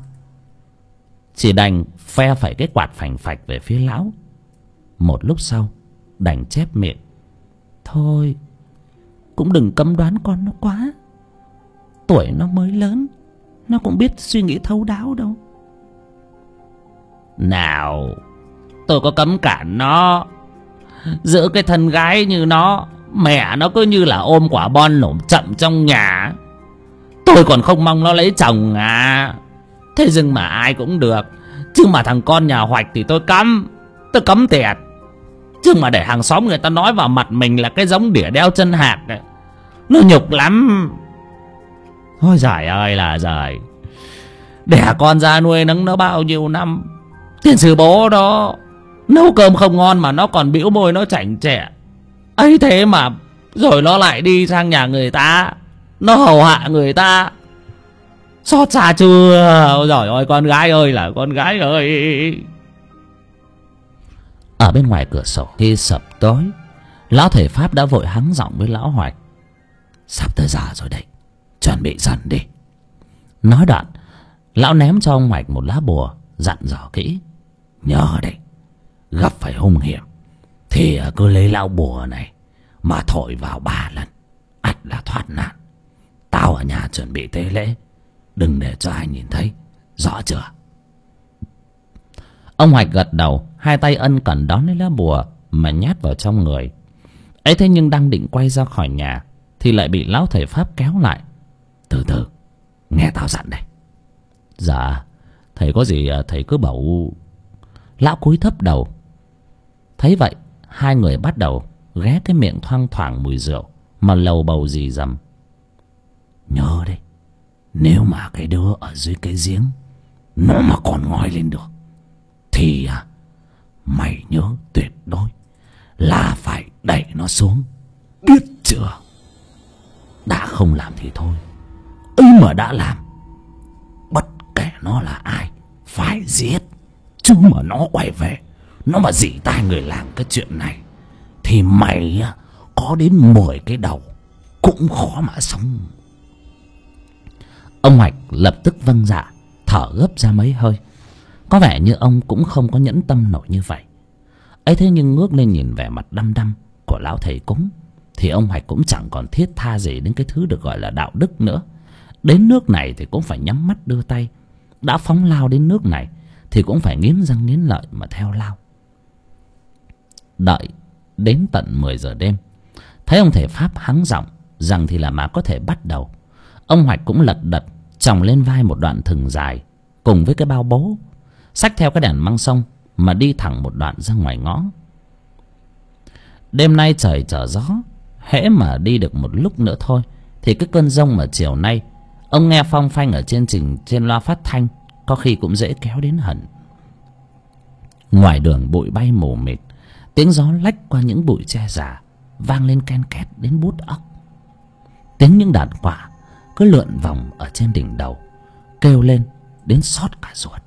A: chỉ đành phe phẩy cái quạt phành phạch về phía lão. Một lúc sau đành chép miệng: thôi cũng đừng cấm đoán con nó quá. Tuổi nó mới lớn, nó cũng biết suy nghĩ thấu đáo đâu. Nào, tôi có cấm cản nó. Giữ cái thân gái như nó, mẹ nó cứ như là ôm quả bon nổm chậm trong nhà. Tôi còn không mong nó lấy chồng à. Thế nhưng mà ai cũng được, chứ mà thằng con nhà Hoạch thì tôi cấm tiệt. Chứ mà để hàng xóm người ta nói vào mặt mình là cái giống đỉa đeo chân hạc ấy, nó nhục lắm. Ôi giời ơi là giời, đẻ con ra nuôi nấng nó bao nhiêu năm, tiền sư bố đó nấu cơm không ngon mà nó còn bĩu môi nó chảnh chẹ ấy. Thế mà rồi nó lại đi sang nhà người ta, nó hầu hạ người ta. Xót xa chưa? Ôi giời ơi, con gái ơi là con gái ơi. Ở bên ngoài cửa sổ khi sập tối, lão thầy Pháp đã vội hắng giọng với lão Hoạch: sắp tới giờ rồi đấy, chuẩn bị dần đi. Nói đoạn, lão ném cho ông Hoạch một lá bùa, dặn dò kỹ: nhớ đấy, gặp phải hung hiểm thì cứ lấy lá bùa này mà thổi vào 3 lần, ắt là thoát nạn. Tao ở nhà chuẩn bị tế lễ, đừng để cho ai nhìn thấy, rõ chưa? Ông Hoạch gật đầu, hai tay ân cần đón lấy lá bùa mà nhét vào trong người. Ấy thế nhưng đang định quay ra khỏi nhà thì lại bị lão thầy Pháp kéo lại: từ từ, nghe tao dặn đây. Dạ, thầy có gì thầy cứ bảo. Lão cúi thấp đầu. Thấy vậy, hai người bắt đầu ghé cái miệng thoang thoảng mùi rượu mà lầu bầu rì rầm: nhớ đấy, nếu mà cái đứa ở dưới cái giếng nó mà còn ngoi lên được thì mày nhớ tuyệt đối là phải đẩy nó xuống, biết chưa? Đã không làm thì thôi, ấy mà đã làm, bất kể nó là ai phải giết. Chứ mà nó quay về, nó mà dỉ tai người làm cái chuyện này thì mày có đến 10 cái đầu cũng khó mà sống. Ông Hoạch lập tức vâng dạ, thở gấp ra mấy hơi. Có vẻ như ông cũng không có nhẫn tâm nổi như vậy. Ấy thế nhưng ngước lên nhìn vẻ mặt đăm đăm của lão thầy cúng thì ông Hoạch cũng chẳng còn thiết tha gì đến cái thứ được gọi là đạo đức nữa. Đến nước này thì cũng phải nhắm mắt đưa tay. Đã phóng lao đến nước này thì cũng phải nghiến răng nghiến lợi mà theo lao. Đợi đến tận 10 giờ đêm, thấy ông thầy Pháp hắng giọng rằng thì là mà có thể bắt đầu. Ông Hoạch cũng lật đật chòng lên vai một đoạn thừng dài cùng với cái bao bố, xách theo cái đèn măng sông mà đi thẳng một đoạn ra ngoài ngõ. Đêm nay trời trở gió, hễ mà đi được một lúc nữa thôi thì cái cơn giông mà chiều nay ông nghe phong phanh ở trên loa phát thanh có khi cũng dễ kéo đến hẳn. Ngoài đường bụi bay mù mịt, tiếng gió lách qua những bụi tre già vang lên ken két đến bút óc. Tiếng những đàn quạ cứ lượn vòng ở trên đỉnh đầu, kêu lên đến xót cả ruột.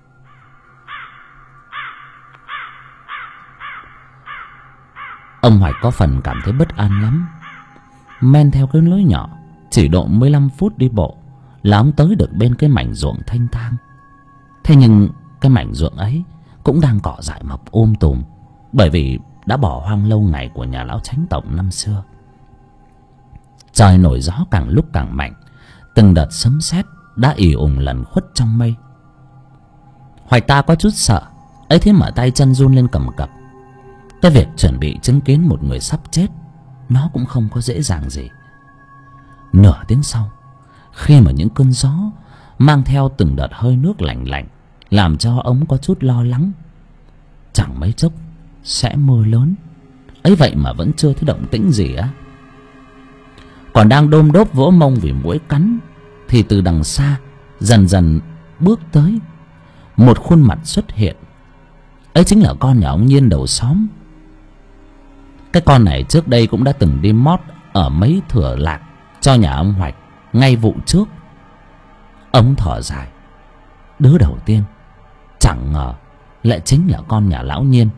A: Ông Hoạch có phần cảm thấy bất an lắm. Men theo cái lối nhỏ, chỉ độ 15 phút đi bộ là ông tới được bên cái mảnh ruộng thanh thang. Thế nhưng cái mảnh ruộng ấy cũng đang cỏ dại mọc tùm, bởi vì đã bỏ hoang lâu ngày của nhà lão Chánh Tổng năm xưa. Trời nổi gió càng lúc càng mạnh, từng đợt sấm sét đã ì ùng lẩn khuất trong mây. Hoạch ta có chút sợ, ấy thế mà tay chân run lên cầm cập. Cái việc chuẩn bị chứng kiến một người sắp chết nó cũng không có dễ dàng gì. Nửa tiếng sau, khi mà những cơn gió mang theo từng đợt hơi nước lạnh lạnh làm cho ông có chút lo lắng. Chẳng mấy chốc sẽ mưa lớn, ấy vậy mà vẫn chưa thấy động tĩnh gì á. Còn đang đôm đốp vỗ mông vì muỗi cắn thì từ đằng xa dần dần bước tới một khuôn mặt xuất hiện. Ấy chính là con nhà ông Nhiên đầu xóm. Cái con này trước đây cũng đã từng đi mót ở mấy thửa lạc cho nhà ông Hoạch ngay vụ trước. Ông thở dài, đứa đầu tiên chẳng ngờ lại chính là con nhà lão Nhiên.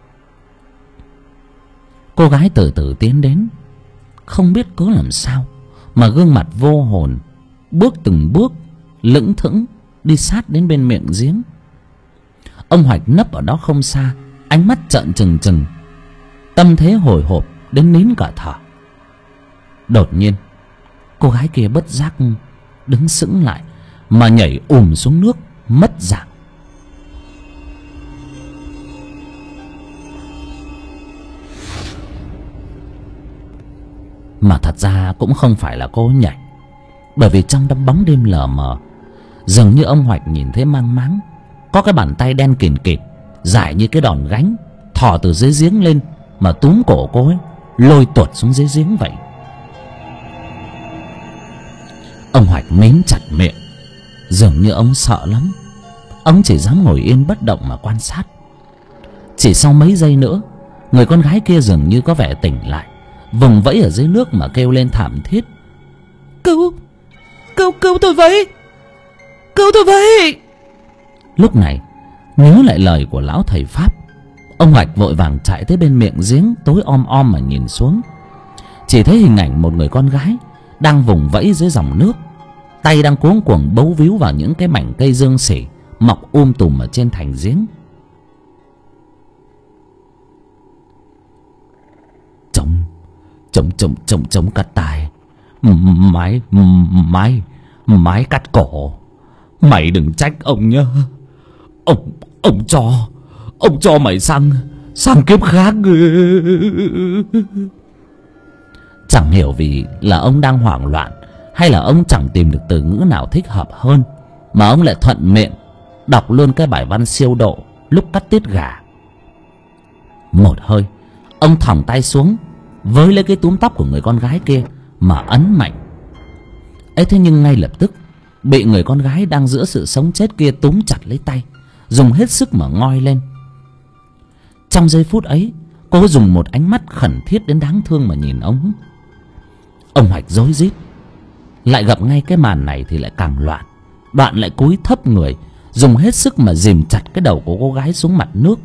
A: Cô gái từ từ tiến đến, không biết cớ làm sao mà gương mặt vô hồn, bước từng bước lững thững đi sát đến bên miệng giếng. Ông Hoạch nấp ở đó không xa, ánh mắt trợn trừng trừng. tâm thế hồi hộp đến nín cả thở. Đột nhiên cô gái kia bất giác đứng sững lại, mà nhảy xuống nước mất dạng. Mà thật ra cũng không phải là cô nhảy, bởi vì trong đám bóng đêm lờ mờ, dường như ông Hoạch nhìn thấy mang máng có cái bàn tay đen kìn kịt, dài như cái đòn gánh, thò từ dưới giếng lên mà túm cổ cô ấy, lôi tuột xuống dưới giếng vậy. Ông Hoạch mím chặt miệng, dường như ông sợ lắm. Ông chỉ dám ngồi yên bất động mà quan sát. Chỉ sau mấy giây nữa, người con gái kia dường như có vẻ tỉnh lại, vùng vẫy ở dưới nước mà kêu lên thảm thiết: Cứu tôi với! Cứu tôi với! Lúc này nhớ lại lời của lão thầy Pháp, ông Hoạch vội vàng chạy tới bên miệng giếng tối om mà nhìn xuống. Chỉ thấy hình ảnh một người con gái đang vùng vẫy dưới dòng nước, tay đang cuống cuồng bấu víu vào những cái mảnh cây dương xỉ mọc tùm ở trên thành giếng. Chống cắt tai, mái cắt cổ. Mày đừng trách ông nhá. Ông cho mày sang kiếp khác. Chẳng hiểu vì là ông đang hoảng loạn, hay là ông chẳng tìm được từ ngữ nào thích hợp hơn, mà ông lại thuận miệng đọc luôn cái bài văn siêu độ lúc cắt tiết gà. Một hơi, ông thòng tay xuống, với lấy cái túm tóc của người con gái kia mà ấn mạnh. ấy thế nhưng ngay lập tức bị người con gái đang giữa sự sống chết kia túm chặt lấy tay, dùng hết sức mà ngoi lên. Trong giây phút ấy, cô dùng một ánh mắt khẩn thiết đến đáng thương mà nhìn ông. Ông Hoạch rối rít, lại gặp ngay cái màn này thì lại càng loạn. Đoạn lại cúi thấp người, dùng hết sức mà dìm chặt cái đầu của cô gái xuống mặt nước.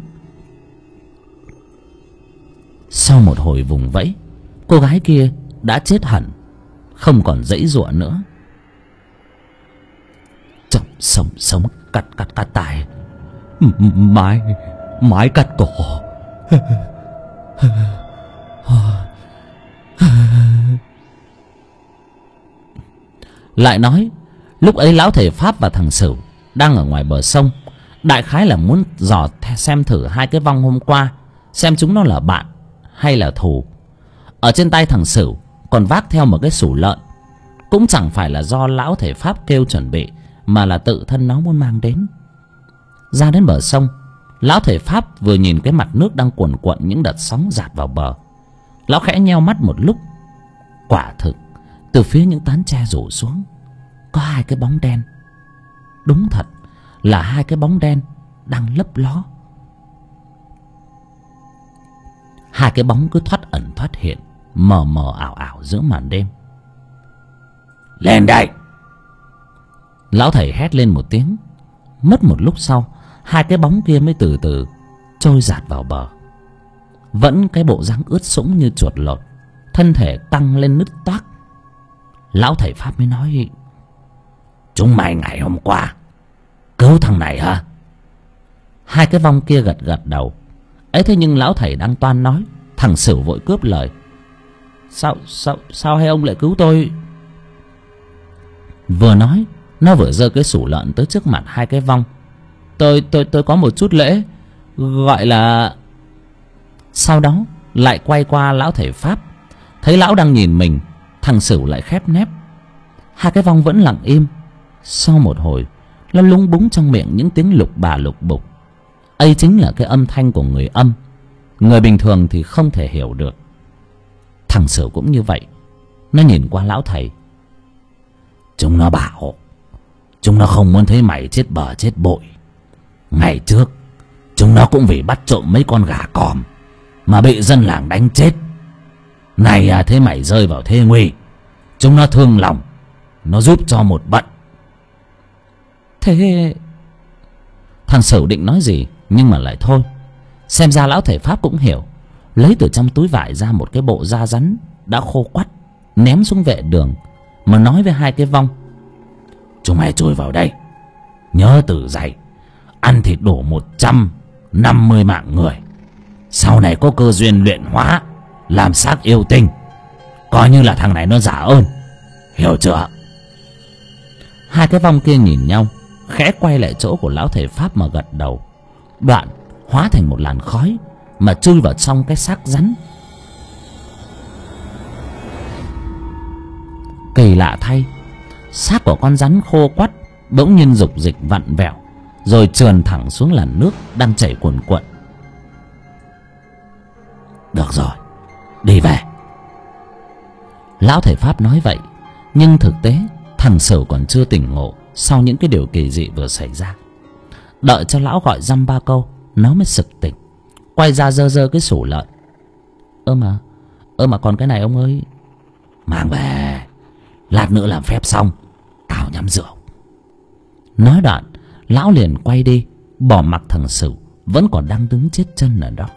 A: Sau một hồi vùng vẫy, cô gái kia đã chết hẳn, không còn giãy giụa nữa. Sống cắt tai, mái cắt cổ. Lại nói, lúc ấy lão thầy Pháp và thằng Sửu đang ở ngoài bờ sông, đại khái là muốn dò xem thử hai cái vong hôm qua, xem chúng nó là bạn hay là thù. Ở trên tay thằng Sửu còn vác theo một cái sủ lợn, cũng chẳng phải là do lão thầy Pháp kêu chuẩn bị, mà là tự thân nó muốn mang đến. Ra đến bờ sông, lão thầy Pháp vừa nhìn cái mặt nước đang cuồn cuộn những đợt sóng dạt vào bờ, lão khẽ nheo mắt một lúc. Quả thực từ phía những tán tre rủ xuống có hai cái bóng đen. Đúng thật là hai cái bóng đen đang lấp ló. Hai cái bóng cứ thoát ẩn thoát hiện, mờ mờ ảo ảo giữa màn đêm. Lên đây! Lão thầy hét lên một tiếng. Mất một lúc sau, hai cái bóng kia mới từ từ trôi dạt vào bờ. Vẫn cái bộ dáng ướt sũng như chuột lột, thân thể căng lên nứt toác. Lão thầy Pháp mới nói: Chúng mày ngày hôm qua cứu thằng này hả? Hai cái vong kia gật gật đầu. Ấy thế nhưng lão thầy đang toan nói, thằng Sửu vội cướp lời: Sao hai ông lại cứu tôi? Vừa nói, nó vừa giơ cái sủ lợn tới trước mặt hai cái vong. Tôi có một chút lễ, gọi là... Sau đó lại quay qua lão thầy Pháp, thấy lão đang nhìn mình, thằng Sửu lại khép nép. Hai cái vong vẫn lặng im. Sau một hồi, nó lúng búng trong miệng những tiếng lục bà lục bục. Ấy chính là cái âm thanh của người âm, người bình thường thì không thể hiểu được. Thằng Sửu cũng như vậy, nó nhìn qua lão thầy. Chúng nó bảo chúng nó không muốn thấy mày chết bờ chết bội. Ngày trước chúng nó cũng vì bắt trộm mấy con gà còm mà bị dân làng đánh chết. Này thấy mày rơi vào thế nguy, chúng nó thương lòng, nó giúp cho một bận. Thế... Thằng Sửu định nói gì nhưng mà lại thôi. Xem ra lão thầy Pháp cũng hiểu, lấy từ trong túi vải ra một cái bộ da rắn đã khô quắt, ném xuống vệ đường, mà nói với hai cái vong: Chúng mày chui vào đây, nhớ từ dậy ăn thịt đổ 150 mạng người. sau này có cơ duyên luyện hóa làm xác yêu tinh, coi như là thằng này nó giả ơn, hiểu chưa? Hai cái vong kia nhìn nhau, khẽ quay lại chỗ của lão thầy pháp mà gật đầu, đoạn hóa thành một làn khói mà chui vào trong cái xác rắn. Kỳ lạ thay, xác của con rắn khô quắt bỗng nhiên dục dịch vặn vẹo, rồi trườn thẳng xuống làn nước đang chảy cuồn cuộn. Được rồi, đi về. Lão thầy pháp nói vậy, nhưng thực tế thằng Sửu còn chưa tỉnh ngộ sau những cái điều kỳ dị vừa xảy ra. Đợi cho lão gọi dăm ba câu, nó mới sực tỉnh, quay ra giơ giơ cái sủ lợn. Ơ mà còn cái này ông ơi. Mang về, lát nữa làm phép xong tao nhắm rượu. Nói đoạn, lão liền quay đi, bỏ mặc thằng Sửu vẫn còn đang đứng chết chân ở đó.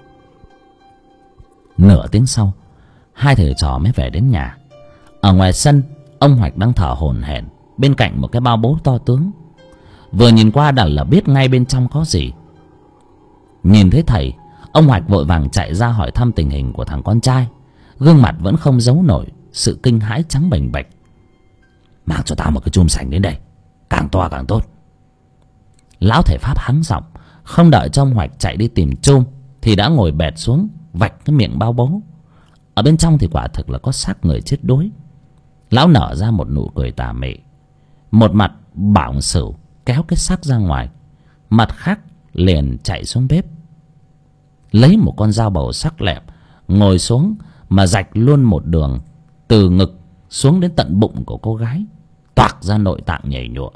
A: Nửa tiếng sau, hai thầy trò mới về đến nhà. Ở ngoài sân, ông Hoạch đang thở hổn hển bên cạnh một cái bao bố to tướng. Vừa nhìn qua đã là biết ngay bên trong có gì. Nhìn thấy thầy, ông Hoạch vội vàng chạy ra hỏi thăm tình hình của thằng con trai, gương mặt vẫn không giấu nổi sự kinh hãi trắng bềnh bạch. Mang cho tao một cái chum sành đến đây, càng to càng tốt. Lão thầy pháp hắng giọng, không đợi cho ông Hoạch chạy đi tìm chum thì đã ngồi bệt xuống vạch cái miệng bao bố. Ở bên trong thì quả thực là có xác người chết đuối. Lão nở ra một nụ cười tà mị, một mặt bảo ông Sửu kéo cái xác ra ngoài, mặt khác liền chạy xuống bếp, lấy một con dao bầu sắc lẹm, ngồi xuống mà rạch luôn một đường từ ngực xuống đến tận bụng của cô gái, toạc ra nội tạng nhảy nhụa.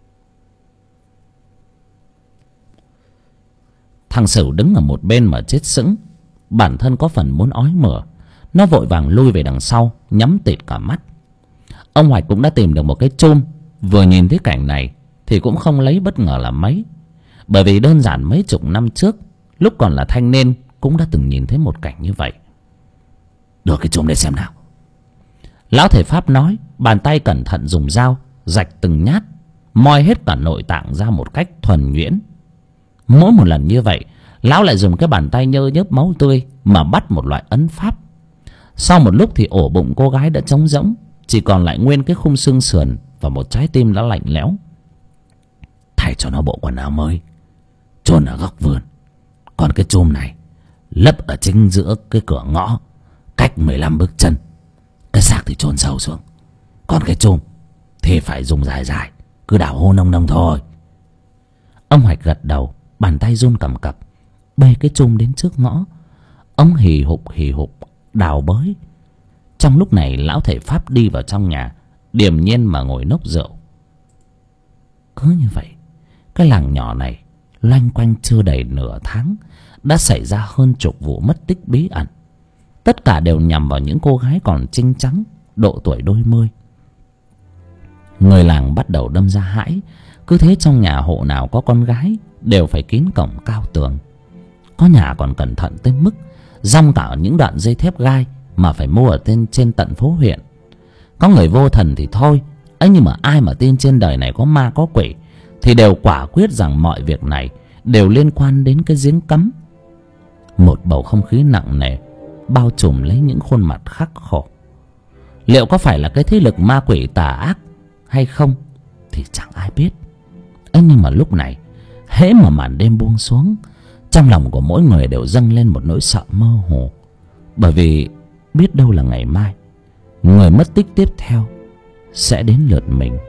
A: Thằng Sửu đứng ở một bên mà chết sững, bản thân có phần muốn ói mửa. Nó vội vàng lui về đằng sau, nhắm tịt cả mắt. Ông Hoạch cũng đã tìm được một cái chum, vừa nhìn thấy cảnh này thì cũng không lấy bất ngờ là mấy, bởi vì đơn giản mấy chục năm trước, lúc còn là thanh niên, cũng đã từng nhìn thấy một cảnh như vậy. Đưa cái chum để xem nào. Lão thầy pháp nói, bàn tay cẩn thận dùng dao rạch từng nhát, moi hết cả nội tạng ra một cách thuần nhuyễn. Mỗi một lần như vậy, lão lại dùng cái bàn tay nhơ nhớp máu tươi mà bắt một loại ấn pháp. Sau một lúc thì ổ bụng cô gái đã trống rỗng, chỉ còn lại nguyên cái khung xương sườn và một trái tim đã lạnh lẽo. Thay cho nó bộ quần áo mới, chôn ở góc vườn. Còn cái chum này lấp ở chính giữa cái cửa ngõ, cách 15 bước chân. Cái xác thì chôn sâu xuống, còn cái chum thì phải dùng dài dài, cứ đào hô nông nông thôi. Ông Hoạch gật đầu, bàn tay run cầm cập, bê cái chum đến trước ngõ. Ông hì hục đào bới. Trong lúc này lão thầy pháp đi vào trong nhà, điềm nhiên mà ngồi nốc rượu. Cứ như vậy, cái làng nhỏ này loanh quanh chưa đầy nửa tháng đã xảy ra hơn chục vụ mất tích bí ẩn. Tất cả đều nhằm vào những cô gái còn trinh trắng, độ tuổi đôi mươi. Người làng bắt đầu đâm ra hãi. Cứ thế trong nhà hộ nào có con gái đều phải kín cổng cao tường. Có nhà còn cẩn thận tới mức dăm cả những đoạn dây thép gai mà phải mua ở trên tận phố huyện. Có người vô thần thì thôi ấy, nhưng mà ai mà tin trên đời này có ma có quỷ thì đều quả quyết rằng mọi việc này đều liên quan đến cái giếng cấm. Một bầu không khí nặng nề bao trùm lấy những khuôn mặt khắc khổ. Liệu có phải là cái thế lực ma quỷ tà ác hay không thì chẳng ai biết. ấy, nhưng mà lúc này hễ mà màn đêm buông xuống, trong lòng của mỗi người đều dâng lên một nỗi sợ mơ hồ. Bởi vì biết đâu là ngày mai người mất tích tiếp theo sẽ đến lượt mình.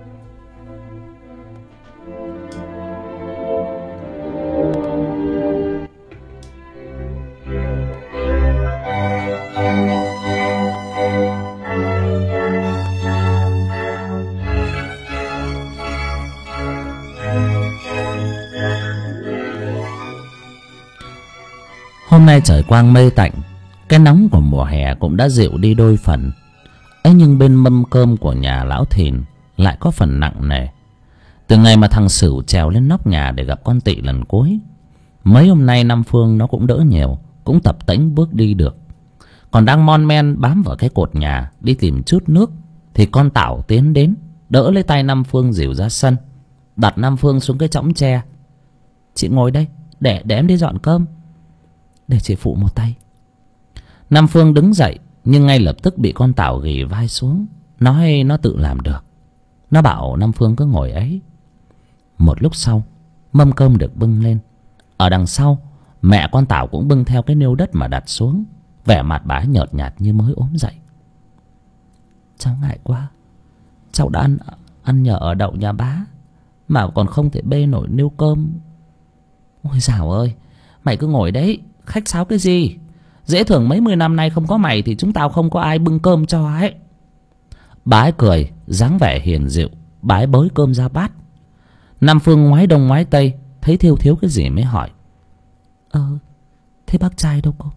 A: Hôm nay trời quang mây tạnh, cái nóng của mùa hè cũng đã dịu đi đôi phần. ấy, nhưng bên mâm cơm của nhà lão Thìn lại có phần nặng nề. Từ ngày mà thằng Sửu trèo lên nóc nhà để gặp con Tị lần cuối, mấy hôm nay Năm Phương nó cũng đỡ nhiều, cũng tập tễnh bước đi được. Còn đang mon men bám vào cái cột nhà đi tìm chút nước thì con Tảo tiến đến, đỡ lấy tay Năm Phương dìu ra sân, đặt Năm Phương xuống cái chõng tre. Chị ngồi đây để em đi dọn cơm.
B: để chị phụ một tay.
A: Nam Phương đứng dậy, nhưng ngay lập tức bị con Tảo ghì vai xuống, nói nó tự làm được. Nó bảo Nam Phương cứ ngồi ấy. Một lúc sau, mâm cơm được bưng lên. Ở đằng sau, mẹ con Tảo cũng bưng theo cái niêu đất mà đặt xuống. Vẻ mặt bà ấy nhợt nhạt như mới ốm dậy.
B: Cháu ngại quá, cháu đã ăn nhờ ở đậu nhà bá mà còn không thể bê nổi niêu cơm.
A: Ôi dào ơi, mày cứ ngồi đấy, khách sáo cái gì? Dễ thường mấy mươi năm nay không có mày thì chúng tao không có ai bưng cơm cho ấy. Bà ấy cười, dáng vẻ hiền dịu. Bà ấy bới cơm ra bát. Nam Phương ngoái đông ngoái tây, thấy thiếu thiếu cái gì mới hỏi.
B: Thế bác trai đâu cô?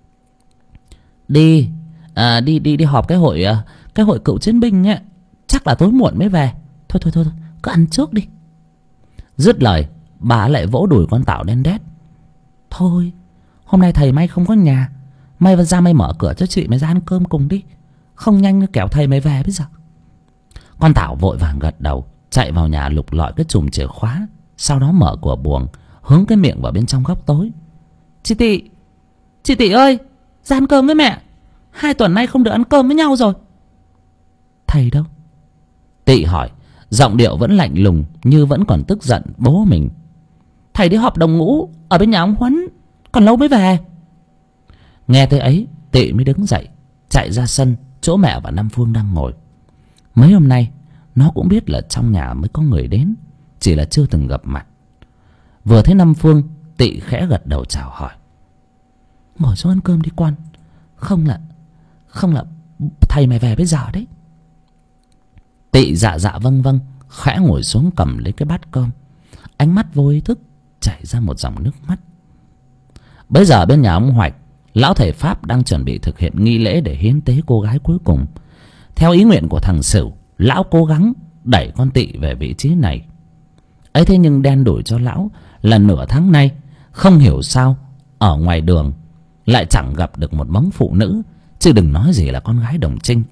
A: Đi đi họp cái hội cựu chiến binh ấy. Chắc là tối muộn mới về.
B: Thôi cứ ăn trước đi.
A: Dứt lời, bà lại vỗ đùi con Tảo đen đét.
B: Thôi, hôm nay thầy may không có nhà, mày ra mày mở cửa cho chị mày ra ăn cơm cùng đi. Không nhanh như kẻo thầy mày về bây giờ.
A: Con Tảo vội vàng gật đầu, chạy vào nhà lục lọi cái chùm chìa khóa. Sau đó mở cửa buồng, hướng cái miệng vào bên trong góc tối.
B: Chị Tị ơi, ra ăn cơm với mẹ. 2 tuần nay không được ăn cơm với nhau rồi. Thầy đâu?
A: Tị hỏi, giọng điệu vẫn lạnh lùng, như vẫn còn tức giận bố mình.
B: Thầy đi họp đồng ngũ ở bên nhà ông Huấn, còn lâu mới về.
A: Nghe tới ấy, Tị mới đứng dậy, chạy ra sân chỗ mẹ và Nam Phương đang ngồi. Mấy hôm nay nó cũng biết là trong nhà mới có người đến, chỉ là chưa từng gặp mặt. Vừa thấy Nam Phương, Tị khẽ gật đầu chào hỏi.
B: Ngồi xuống ăn cơm đi con. Không là thầy mày về bây giờ đấy.
A: Tị dạ dạ vâng vâng, khẽ ngồi xuống cầm lấy cái bát cơm. Ánh mắt vô ý thức chảy ra một dòng nước mắt. Bây giờ bên nhà ông Hoạch, lão thầy Pháp đang chuẩn bị thực hiện nghi lễ để hiến tế cô gái cuối cùng. Theo ý nguyện của thằng Sửu, lão cố gắng đẩy con Tị về vị trí này. Ấy thế nhưng đen đủi cho lão là nửa tháng nay, không hiểu sao ở ngoài đường lại chẳng gặp được một mống phụ nữ, chứ đừng nói gì là con gái đồng trinh.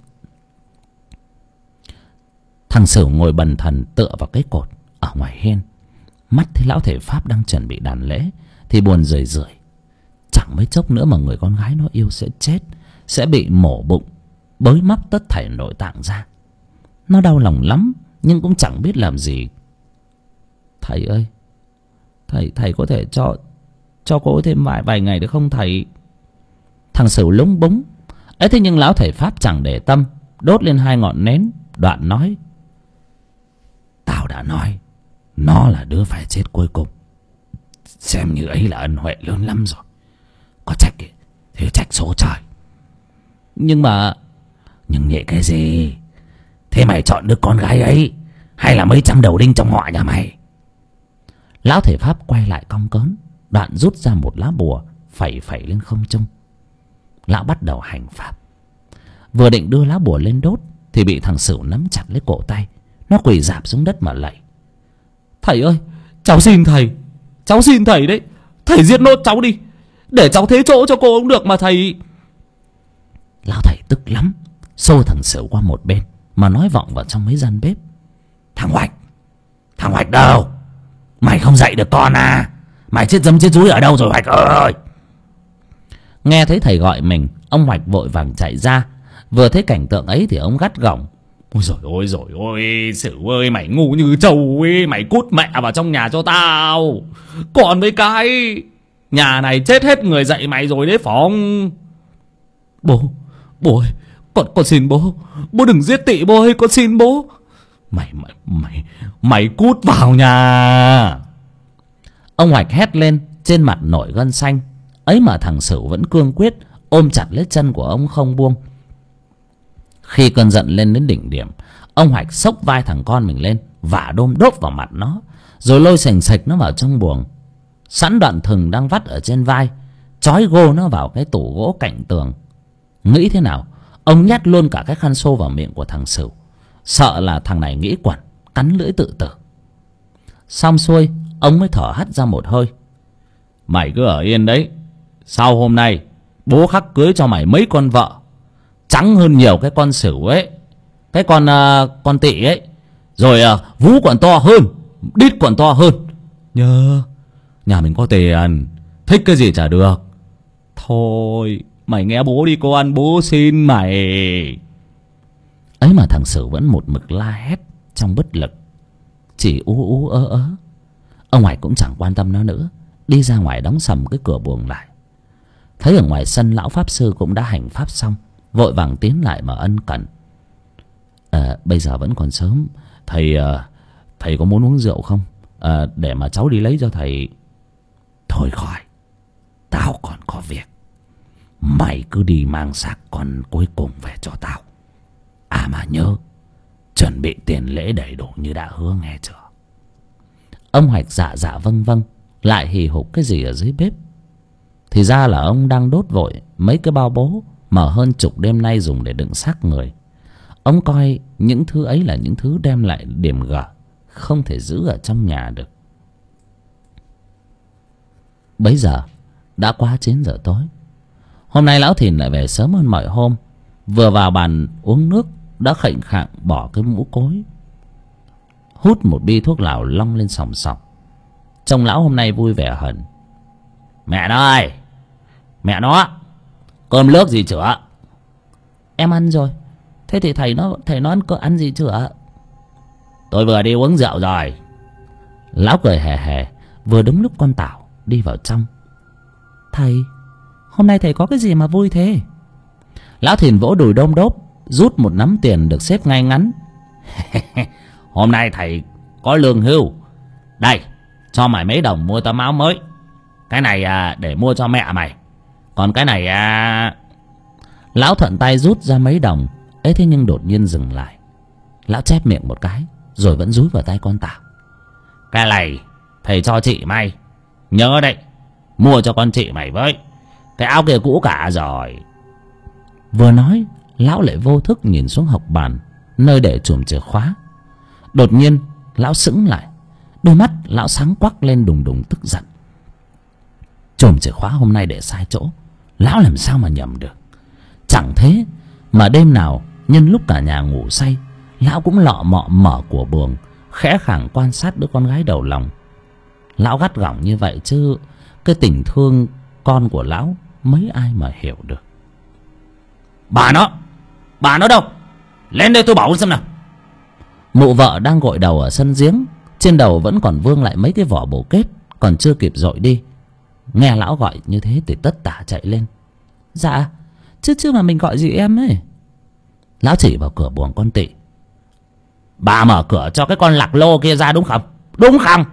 A: Thằng Sửu ngồi bần thần tựa vào cái cột ở ngoài hiên, mắt thấy lão thầy Pháp đang chuẩn bị đàn lễ thì buồn rười rượi. Chẳng mấy chốc nữa mà người con gái nó yêu sẽ chết, sẽ bị mổ bụng, bới móc tất thảy nội tạng ra. Nó đau lòng lắm nhưng cũng chẳng biết làm gì.
B: Thầy ơi, thầy có thể cho cô thêm vài ngày được không thầy?
A: Thằng Sửu lúng búng. Ấy thế nhưng lão thầy Pháp chẳng để tâm, đốt lên 2 ngọn nến, đoạn nói. Tao đã nói nó là đứa phải chết cuối cùng, xem như ấy là ân huệ lớn lắm rồi. Có trách thì trách số trời. Nhưng nhẹ cái gì? Thế mày chọn đứa con gái ấy hay là mấy trăm đầu đinh trong họ nhà mày? Lão thầy Pháp quay lại cong cớn, đoạn rút ra một lá bùa phẩy phẩy lên không trung. Lão bắt đầu hành pháp. Vừa định đưa lá bùa lên đốt thì bị thằng Sửu nắm chặt lấy cổ tay. Nó quỳ rạp xuống đất mà lạy.
B: Thầy ơi, cháu xin thầy đấy, thầy giết nốt cháu đi, để cháu thế chỗ cho cô cũng được mà thầy.
A: Lão thầy tức lắm, xô thằng Sửu qua một bên mà nói vọng vào trong mấy gian bếp. Thằng Hoạch đâu? Mày không dạy được con à? Mày chết dấm chết dúi ở đâu rồi Hoạch ơi? Nghe thấy thầy gọi mình, ông Hoạch vội vàng chạy ra. Vừa thấy cảnh tượng ấy thì ông gắt gỏng.
B: Ôi dồi ôi, Sửu ơi, mày ngu như trâu ấy, mày cút mẹ vào trong nhà cho tao. Còn với cái nhà này chết hết người dạy mày rồi đấy Phong. Bố ơi, con xin bố đừng giết Tị bố ơi, con xin bố. Mày cút vào nhà.
A: Ông Hoạch hét lên, trên mặt nổi gân xanh. Ấy mà thằng Sửu vẫn cương quyết ôm chặt lấy chân của ông không buông. Khi cơn giận lên đến đỉnh điểm, ông Hoạch xốc vai thằng con mình lên, vả đôm đốp vào mặt nó, rồi lôi sành sạch nó vào trong buồng. Sẵn đoạn thừng đang vắt ở trên vai, trói gô nó vào cái tủ gỗ cạnh tường. Nghĩ thế nào, ông nhét luôn cả cái khăn xô vào miệng của thằng Sửu, sợ là thằng này nghĩ quẩn, cắn lưỡi tự tử. Xong xuôi, ông mới thở hắt ra một hơi.
B: Mày cứ ở yên đấy, sau hôm nay bố khắc cưới cho mày mấy con vợ, trắng hơn nhiều cái con Sửu ấy, cái con Tị ấy, rồi vú còn to hơn, đít còn to hơn. Nhớ nhà mình có tiền, thích cái gì chả được, Thôi mày nghe bố đi con, bố xin mày.
A: Ấy mà thằng Sửu vẫn một mực la hét trong bất lực, chỉ ú ú ớ ớ. Ông Hoạch cũng chẳng quan tâm nó nữa, đi ra ngoài đóng sầm cái cửa buồng lại. Thấy ở ngoài sân lão pháp sư cũng đã hành pháp xong, vội vàng tiến lại mà ân cần. Bây giờ vẫn còn sớm, thầy có muốn uống rượu không? Để mà cháu đi lấy cho thầy. Thôi khỏi, tao còn có việc. Mày cứ đi mang xác con cuối cùng về cho tao. Mà nhớ chuẩn bị tiền lễ đầy đủ như đã hứa, nghe chưa? Ông Hoạch dạ dạ vâng vâng, lại hì hục cái gì ở dưới bếp. Thì ra là ông đang đốt vội mấy cái bao bố mà hơn chục đêm nay dùng để đựng xác người. Ông coi những thứ ấy là những thứ đem lại điểm gở, không thể giữ ở trong nhà được. Bấy giờ đã quá 9 giờ tối. Hôm nay lão Thìn lại về sớm hơn mọi hôm. Vừa vào bàn uống nước đã khệnh khạng bỏ cái mũ cối, hút một bi thuốc lào long lên sòng sọc. Trông lão hôm nay vui vẻ hẳn. Mẹ nó ơi, mẹ nó, cơm nước gì chữa?
C: Em ăn rồi. Thế thì thầy nó ăn gì chữa?
A: Tôi vừa đi uống rượu rồi. Lão cười hề hề. Vừa đúng lúc con Tảo đi vào trong.
C: Thầy, hôm nay thầy có cái gì mà vui thế?
A: Lão Thìn vỗ đùi đôm đốp, rút một nắm tiền được xếp ngay ngắn. Hôm nay thầy có lương hưu. Đây, cho mày mấy đồng mua tấm áo mới. Cái này để mua cho mẹ mày. Còn cái này Lão thuận tay rút ra mấy đồng. Ấy thế nhưng đột nhiên dừng lại. Lão chép miệng một cái, rồi vẫn dúi vào tay con Tảo. Cái này thầy cho chị mày. Nhớ đấy, mua cho con chị mày với. Cái áo kia cũ cả rồi. Vừa nói, lão lại vô thức nhìn xuống hộc bàn, nơi để chùm chìa khóa. Đột nhiên lão sững lại. Đôi mắt lão sáng quắc lên đùng đùng tức giận. Chùm chìa khóa hôm nay để sai chỗ, lão làm sao mà nhầm được. Chẳng thế mà đêm nào nhân lúc cả nhà ngủ say, lão cũng lọ mọ mở của buồng, khẽ khàng quan sát đứa con gái đầu lòng. Lão gắt gỏng như vậy chứ cái tình thương con của lão mấy ai mà hiểu được. Bà nó đâu? Lên đây tôi bảo xem nào. Mụ vợ đang gội đầu ở sân giếng, trên đầu vẫn còn vương lại mấy cái vỏ bồ kết còn chưa kịp dội đi. Nghe lão gọi như thế thì tất tả chạy lên.
C: Dạ, chứ mà mình gọi gì em ấy?
A: Lão chỉ vào cửa buồng con Tị. Bà mở cửa cho cái con lạc lô kia ra đúng không? Đúng không?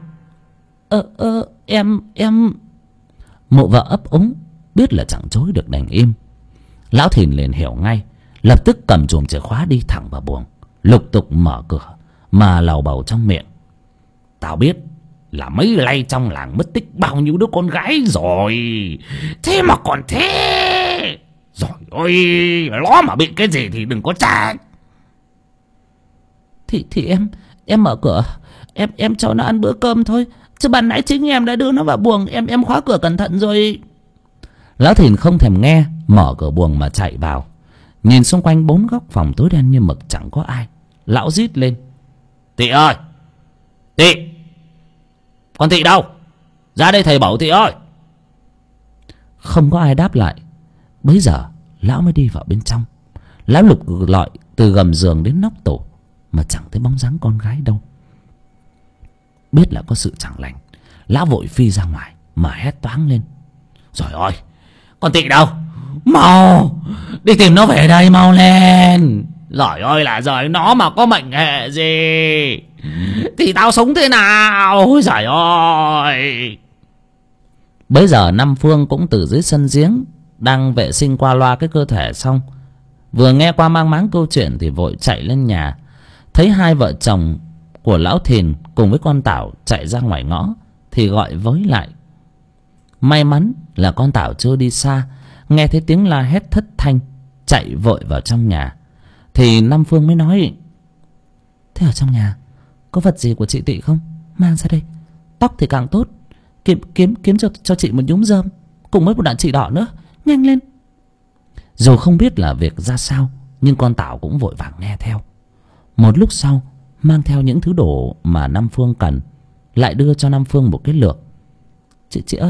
C: Em.
A: Mụ vợ ấp úng, biết là chẳng chối được đành im. Lão Thìn liền hiểu ngay, lập tức cầm chùm chìa khóa đi thẳng vào buồng, lục tục mở cửa mà lầu bầu trong miệng. Tao biết là mấy lay trong làng mất tích bao nhiêu đứa con gái rồi, thế mà còn thế. Rồi ôi, nó mà bị cái gì thì đừng có trách.
C: Thì em mở cửa, em cho nó ăn bữa cơm thôi, chứ ban nãy chính em đã đưa nó vào buồng, em khóa cửa cẩn thận rồi.
A: Lão Thìn không thèm nghe, mở cửa buồng mà chạy vào. Nhìn xung quanh bốn góc phòng tối đen như mực chẳng có ai. Lão rít lên. Tị ơi, Tị, con Tị đâu? Ra đây thầy bảo Tị ơi. Không có ai đáp lại. Bấy giờ lão mới đi vào bên trong. Lão lục lọi từ gầm giường đến nóc tủ mà chẳng thấy bóng dáng con gái đâu. Biết là có sự chẳng lành, lão vội phi ra ngoài mà hét toáng lên. Rồi ôi, con Tị đâu? Mau đi tìm nó về đây, mau lên. Giỏi ơi là giỏi, nó mà có mệnh hệ gì thì tao sống thế nào? Ôi giời ơi. Bây giờ Năm Phương cũng từ dưới sân giếng đang vệ sinh qua loa cái cơ thể xong, vừa nghe qua mang máng câu chuyện thì vội chạy lên nhà. Thấy hai vợ chồng của lão Thìn cùng với con Tảo chạy ra ngoài ngõ thì gọi với lại. May mắn là con Tảo chưa đi xa, nghe thấy tiếng la hét thất thanh, chạy vội vào trong nhà. Thì Năm Phương mới nói:
C: Thế ở trong nhà có vật gì của chị Tị không? Mang ra đây. Tóc thì càng tốt. Kiếm cho chị một nhúm rơm cùng với một đạn chỉ đỏ nữa. Nhanh lên.
A: Dù không biết là việc ra sao, nhưng con Tảo cũng vội vàng nghe theo. Một lúc sau, mang theo những thứ đồ mà Năm Phương cần, lại đưa cho Năm Phương một cái lược.
C: Chị ơi,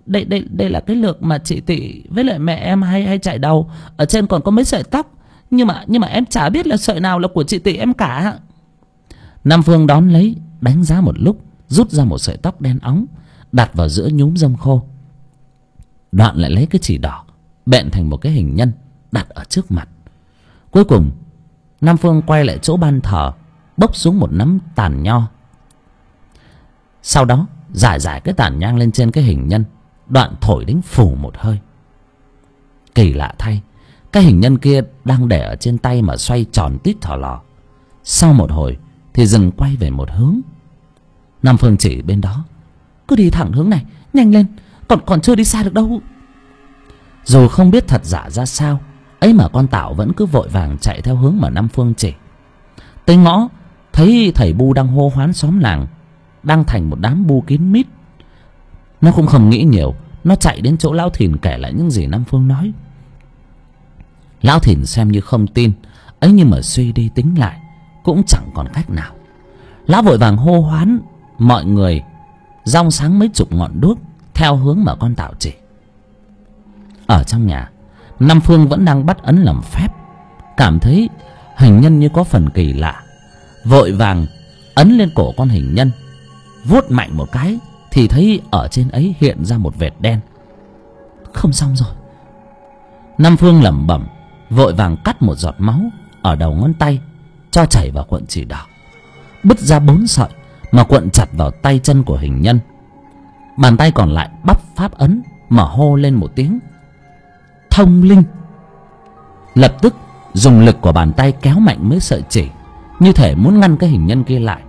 C: Đây là cái lược mà chị Tị với lại mẹ em hay chạy đầu. Ở trên còn có mấy sợi tóc, nhưng mà em chả biết là sợi nào là của chị Tị em cả.
A: Nam Phương đón lấy, đánh giá một lúc, rút ra một sợi tóc đen óng, đặt vào giữa nhúm rơm khô. Đoạn lại lấy cái chỉ đỏ bện thành một cái hình nhân, đặt ở trước mặt. Cuối cùng Nam Phương quay lại chỗ ban thờ, bốc xuống một nắm tàn nho. Sau đó rải cái tàn nhang lên trên cái hình nhân, đoạn thổi đánh phù một hơi. Kỳ lạ thay, cái hình nhân kia đang để ở trên tay mà xoay tròn tít thò lò. Sau một hồi thì dừng quay về một hướng. Nam Phương chỉ bên đó:
C: cứ đi thẳng hướng này, nhanh lên, còn chưa đi xa được đâu.
A: Dù không biết thật giả ra sao, ấy mà con Tảo vẫn cứ vội vàng chạy theo hướng mà Nam Phương chỉ. Tới ngõ thấy thầy Bu đang hô hoán xóm làng, đang thành một đám bu kín mít. Nó cũng không nghĩ nhiều, nó chạy đến chỗ Lão Thìn kể lại những gì Nam Phương nói. Lão Thìn xem như không tin, ấy nhưng mà suy đi tính lại cũng chẳng còn cách nào. Lão vội vàng hô hoán mọi người rong sáng mấy chục ngọn đuốc theo hướng mà con Tảo chỉ. Ở trong nhà, Nam Phương vẫn đang bắt ấn làm phép, cảm thấy hình nhân như có phần kỳ lạ, vội vàng ấn lên cổ con hình nhân, vuốt mạnh một cái thì thấy ở trên ấy hiện ra một vệt đen.
C: Không xong rồi.
A: Nam Phương lẩm bẩm, vội vàng cắt một giọt máu ở đầu ngón tay, cho chảy vào cuộn chỉ đỏ, bứt ra 4 sợi mà cuộn chặt vào tay chân của hình nhân. Bàn tay còn lại bắp pháp ấn mà hô lên một tiếng thông linh. Lập tức dùng lực của bàn tay kéo mạnh mấy sợi chỉ, như thể muốn ngăn cái hình nhân kia lại.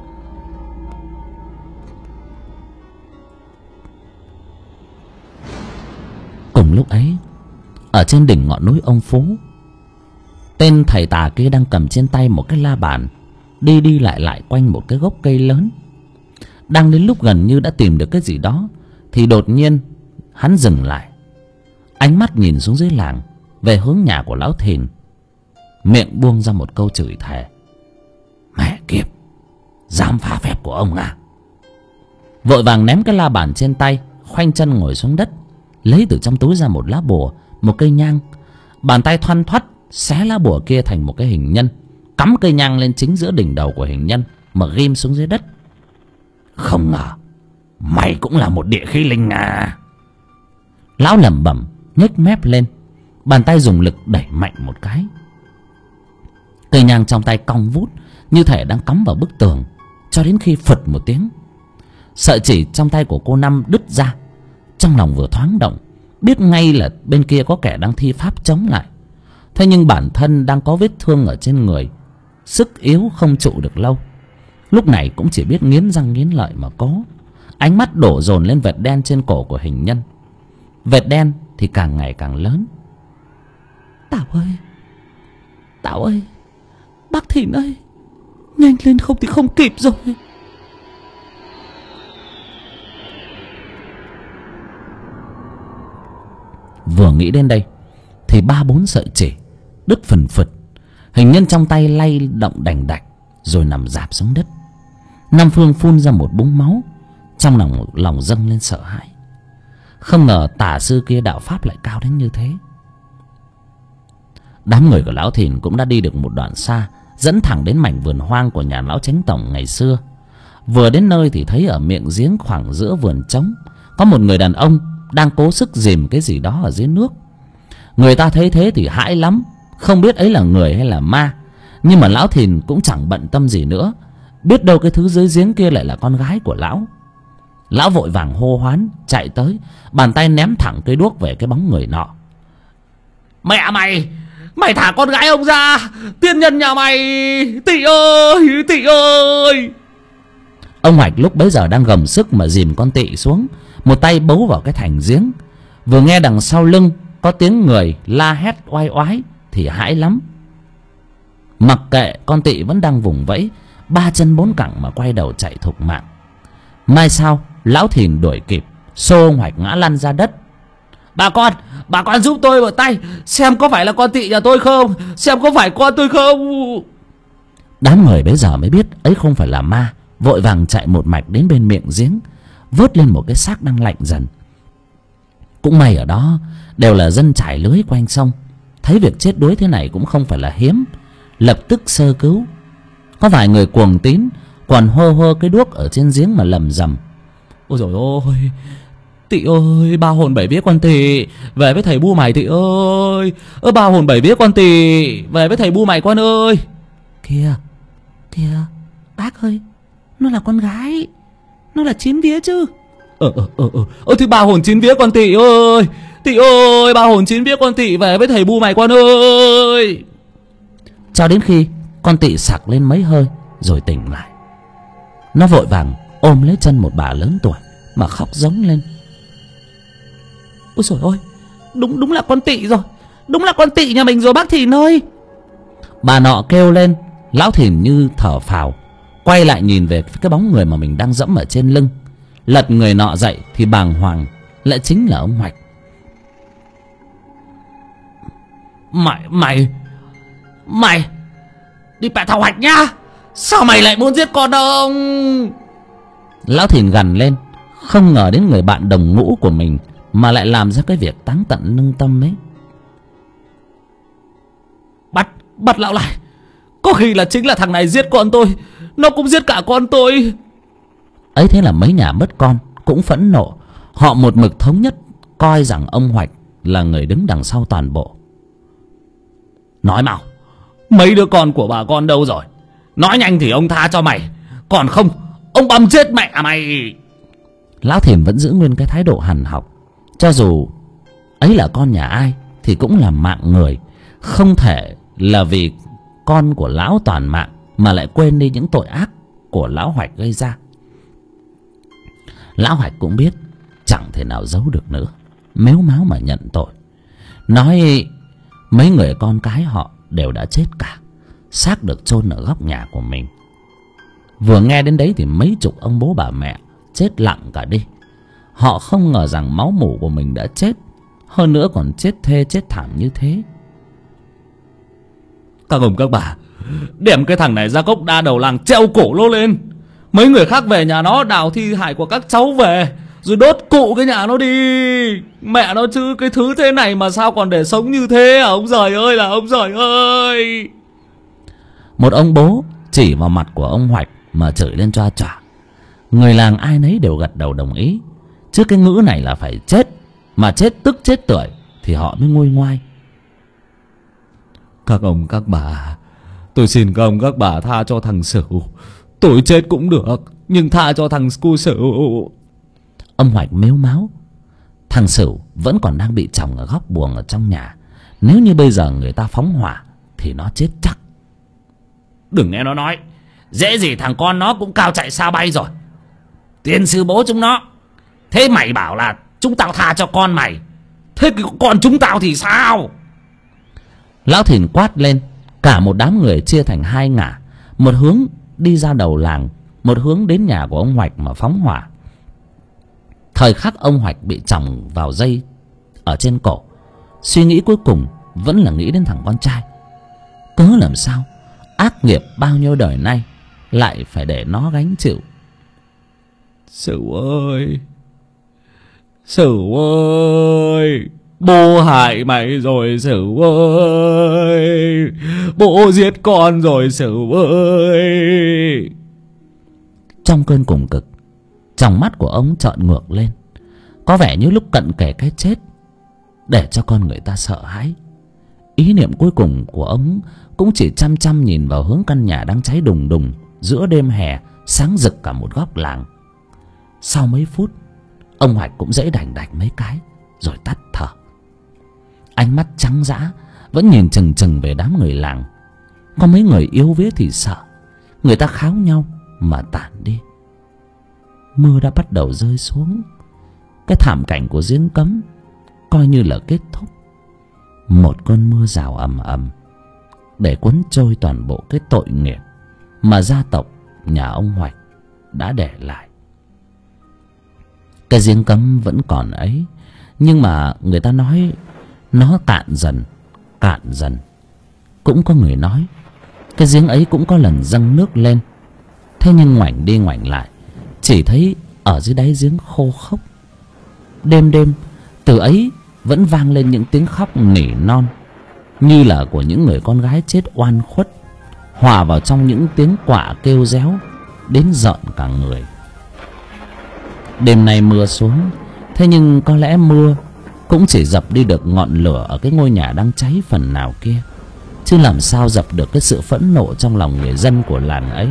A: Cùng lúc ấy, ở trên đỉnh ngọn núi Ông Phú, tên thầy tà kia đang cầm trên tay một cái la bàn, đi đi lại lại quanh một cái gốc cây lớn. Đang đến lúc gần như đã tìm được cái gì đó thì đột nhiên hắn dừng lại, ánh mắt nhìn xuống dưới làng về hướng nhà của Lão Thìn, miệng buông ra một câu chửi thề: mẹ kiếp, dám phá phép của ông à! Vội vàng ném cái la bàn trên tay, khoanh chân ngồi xuống đất, lấy từ trong túi ra một lá bùa, một cây nhang. Bàn tay thoăn thoắt xé lá bùa kia thành một cái hình nhân, cắm cây nhang lên chính giữa đỉnh đầu của hình nhân mà ghim xuống dưới đất. Không ngờ mày cũng là một địa khí linh à! Lão lẩm bẩm, nhếch mép lên, bàn tay dùng lực đẩy mạnh một cái. Cây nhang trong tay cong vút, như thể đang cắm vào bức tường, cho đến khi phật một tiếng, sợi chỉ trong tay của cô Năm đứt ra. Trong lòng vừa thoáng động, biết ngay là bên kia có kẻ đang thi pháp chống lại. Thế nhưng bản thân đang có vết thương ở trên người, sức yếu không trụ được lâu, lúc này cũng chỉ biết nghiến răng nghiến lợi mà cố. Ánh mắt đổ dồn lên vệt đen trên cổ của hình nhân. Vệt đen thì càng ngày càng lớn.
C: Tảo ơi, bác Thìn ơi, nhanh lên không thì không kịp rồi.
A: Vừa nghĩ đến đây thì 3-4 sợi chỉ đứt phần phật, hình nhân trong tay lay động đành đạch rồi nằm rạp xuống đất. Nam Phương phun ra một búng máu, trong lòng dâng lên sợ hãi. Không ngờ tà sư kia đạo pháp lại cao đến như thế. Đám người của Lão Thìn cũng đã đi được một đoạn xa, dẫn thẳng đến mảnh vườn hoang của nhà Lão Chánh Tổng ngày xưa. Vừa đến nơi thì thấy ở miệng giếng khoảng giữa vườn trống có một người đàn ông đang cố sức dìm cái gì đó ở dưới nước. Người ta thấy thế thì hãi lắm, không biết ấy là người hay là ma. Nhưng mà Lão Thìn cũng chẳng bận tâm gì nữa, biết đâu cái thứ dưới giếng kia lại là con gái của lão. Lão vội vàng hô hoán chạy tới, bàn tay ném thẳng cây đuốc về cái bóng người nọ. Mẹ mày, mày thả con gái ông ra, tiên nhân nhà mày, Tị ơi, Tị ơi! Ông Hoạch lúc bấy giờ đang gầm sức mà dìm con Tị xuống, một tay bấu vào cái thành giếng. Vừa nghe đằng sau lưng có tiếng người la hét oai oái thì hãi lắm. Mặc kệ, con Tị vẫn đang vùng vẫy, 3 chân 4 cẳng mà quay đầu chạy thục mạng. Mai sau Lão Thìn đuổi kịp, xô ông Hoạch ngã lăn ra đất. Bà con giúp tôi một tay, xem có phải là con Tị nhà tôi không, xem có phải con tôi không. Đám người bấy giờ mới biết ấy không phải là ma, vội vàng chạy một mạch đến bên miệng giếng, vớt lên một cái xác đang lạnh dần. Cũng may ở đó đều là dân trải lưới quanh sông, thấy việc chết đuối thế này cũng không phải là hiếm, lập tức sơ cứu. Có vài người cuồng tín còn hơ hơ cái đuốc ở trên giếng mà lầm rầm: ôi dồi ôi, Tị ơi, ba hồn bảy vía con Tị về với thầy Bu mày Tị ơi. Ba hồn bảy vía con Tị về với thầy Bu mày con ơi.
C: Kìa, kìa, bác ơi, nó là con gái, nó là chín vía chứ.
A: Thì ba hồn chín vía con Tị ơi, Tị ơi, ba hồn chín vía con Tị về với thầy Bu mày con ơi. Cho đến khi con Tị sặc lên mấy hơi rồi tỉnh lại, nó vội vàng ôm lấy chân một bà lớn tuổi mà khóc giống lên: ôi trời ơi, đúng là con Tị rồi, đúng là con Tị nhà mình rồi bác Thìn ơi. Bà nọ kêu lên. Lão Thìn như thở phào, quay lại nhìn về cái bóng người mà mình đang dẫm ở trên lưng. Lật người nọ dậy thì bàng hoàng lại chính là ông Hoạch. Mày đi bẻ thằng Hoạch nhá, sao mày lại muốn giết con ông? Lão Thìn gằn lên, không ngờ đến người bạn đồng ngũ của mình mà lại làm ra cái việc táng tận lương tâm ấy. Bắt lão lại, có khi là chính là thằng này giết con tôi, nó cũng giết cả con tôi. Ấy thế là mấy nhà mất con cũng phẫn nộ. Họ một mực thống nhất coi rằng ông Hoạch là người đứng đằng sau toàn bộ. Nói mau, mấy đứa con của bà con đâu rồi? Nói nhanh thì ông tha cho mày, còn không ông băm chết mẹ mày. Lão Thìn vẫn giữ nguyên cái thái độ hằn học. Cho dù ấy là con nhà ai thì cũng là mạng người, không thể là vì con của lão toàn mạng mà lại quên đi những tội ác của lão Hoạch gây ra. Lão Hoạch cũng biết chẳng thể nào giấu được nữa, mếu máo mà nhận tội, nói mấy người con cái họ đều đã chết cả, xác được chôn ở góc nhà của mình. Vừa nghe đến đấy thì mấy chục ông bố bà mẹ chết lặng cả đi. Họ không ngờ rằng máu mủ của mình đã chết, hơn nữa còn chết thê chết thảm như thế. Các ông các bà, đem cái thằng này ra gốc đa đầu làng treo cổ nó lên. Mấy người khác về nhà nó đào thi hài của các cháu về, rồi đốt cụ cái nhà nó đi. Mẹ nó chứ, cái thứ thế này mà sao còn để sống như thế à ông giời ơi là ông giời ơi. Một ông bố chỉ vào mặt của ông Hoạch mà chửi lên choa choa. Người làng ai nấy đều gật đầu đồng ý, chứ cái ngữ này là phải chết, mà chết tức chết tưởi thì họ mới nguôi ngoai. Các ông các bà, tôi xin các ông các bà tha cho thằng Sửu. Tôi chết cũng được, nhưng tha cho thằng cu Sửu. Ông Hoạch mếu máo. Thằng Sửu vẫn còn đang bị chồng ở góc buồng ở trong nhà. Nếu như bây giờ người ta phóng hỏa thì nó chết chắc. Đừng nghe nó nói, dễ gì thằng con nó cũng cao chạy xa bay rồi. Tiền sư bố chúng nó. Thế mày bảo là chúng tao tha cho con mày, thế còn chúng tao thì sao? Lão Thìn quát lên. Cả một đám người chia thành hai ngả, một hướng đi ra đầu làng, một hướng đến nhà của ông Hoạch mà phóng hỏa. Thời khắc ông Hoạch bị chồng vào dây ở trên cổ, suy nghĩ cuối cùng vẫn là nghĩ đến thằng con trai. Cớ làm sao ác nghiệp bao nhiêu đời nay lại phải để nó gánh chịu. Sửu ơi, Sửu ơi, bố hại mày rồi Sửu ơi, bố giết con rồi Sửu ơi. Trong cơn cùng cực, tròng mắt của ông trợn ngược lên, có vẻ như lúc cận kề cái chết, để cho con người ta sợ hãi. Ý niệm cuối cùng của ông cũng chỉ chăm chăm nhìn vào hướng căn nhà đang cháy đùng đùng giữa đêm hè, sáng rực cả một góc làng. Sau mấy phút, ông Hoạch cũng dãy đành đạch mấy cái rồi tắt thở. Ánh mắt trắng dã vẫn nhìn chừng chừng về đám người làng. Có mấy người yếu vía thì sợ, người ta kháo nhau mà tản đi. Mưa đã bắt đầu rơi xuống. Cái thảm cảnh của giếng cấm coi như là kết thúc. Một cơn mưa rào ầm ầm để cuốn trôi toàn bộ cái tội nghiệp mà gia tộc nhà ông Hoạch đã để lại. Cái giếng cấm vẫn còn ấy, nhưng mà người ta nói nó cạn dần, cạn dần. Cũng có người nói cái giếng ấy cũng có lần dâng nước lên, thế nhưng ngoảnh đi ngoảnh lại chỉ thấy ở dưới đáy giếng khô khốc. Đêm đêm Từ ấy vẫn vang lên những tiếng khóc nỉ non, như là của những người con gái chết oan khuất, hòa vào trong những tiếng quạ kêu réo đến rợn cả người. Đêm nay mưa xuống, thế nhưng có lẽ mưa cũng chỉ dập đi được ngọn lửa ở cái ngôi nhà đang cháy phần nào kia, chứ làm sao dập được cái sự phẫn nộ trong lòng người dân của làng ấy.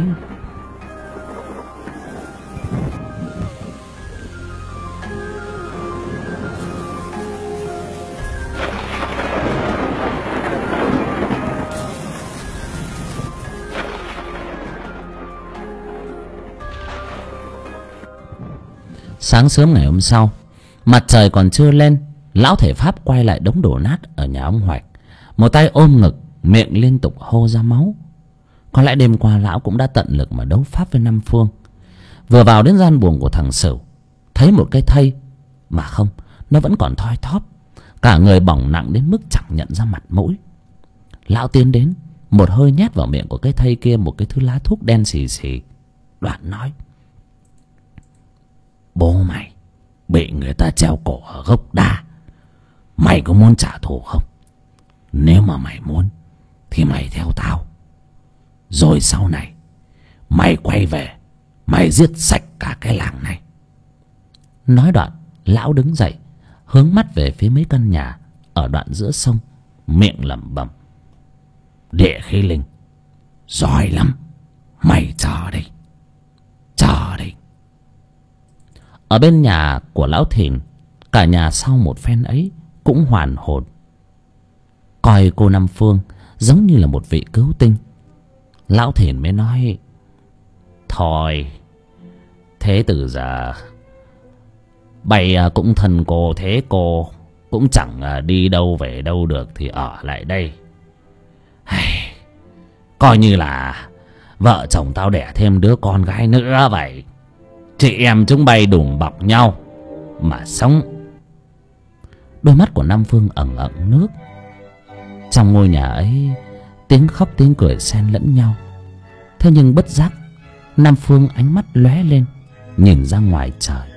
A: Sáng sớm ngày hôm sau, mặt trời còn chưa lên, lão thể Pháp quay lại đống đổ nát ở nhà ông Hoạch, một tay ôm ngực, miệng liên tục hô ra máu. Có lẽ đêm qua lão cũng đã tận lực mà đấu pháp với Năm Phương. Vừa vào đến gian buồng của thằng Sửu, thấy một cái thây, mà không, nó vẫn còn thoi thóp, cả người bỏng nặng đến mức chẳng nhận ra mặt mũi. Lão tiến đến, một hơi nhét vào miệng của cái thây kia một cái thứ lá thuốc đen xì xì, đoạn nói: "Bố mày bị người ta treo cổ ở gốc đa, mày có muốn trả thù không? Nếu mà mày muốn thì mày theo tao, rồi sau này mày quay về, mày giết sạch cả cái làng này." Nói đoạn, lão đứng dậy, hướng mắt về phía mấy căn nhà ở đoạn giữa sông, miệng lẩm bẩm: "Địa khí linh giỏi lắm, mày chờ đây, chờ đây." Ở bên nhà của lão Thìn, cả nhà sau một phen ấy cũng hoàn hồn, coi cô Năm Phương giống như là một vị cứu tinh. Lão Thìn mới nói: "Thôi, thế từ giờ bày cũng thân cô, thế cô cũng chẳng đi đâu về đâu được thì ở lại đây. Coi như là vợ chồng tao đẻ thêm đứa con gái nữa vậy. Chị em chúng bay đùm bọc nhau mà sống." Đôi mắt của Năm Phương ẩn ẩn nước. Trong ngôi nhà ấy, tiếng khóc tiếng cười xen lẫn nhau. Thế nhưng bất giác, Năm Phương ánh mắt lóe lên, nhìn ra ngoài trời.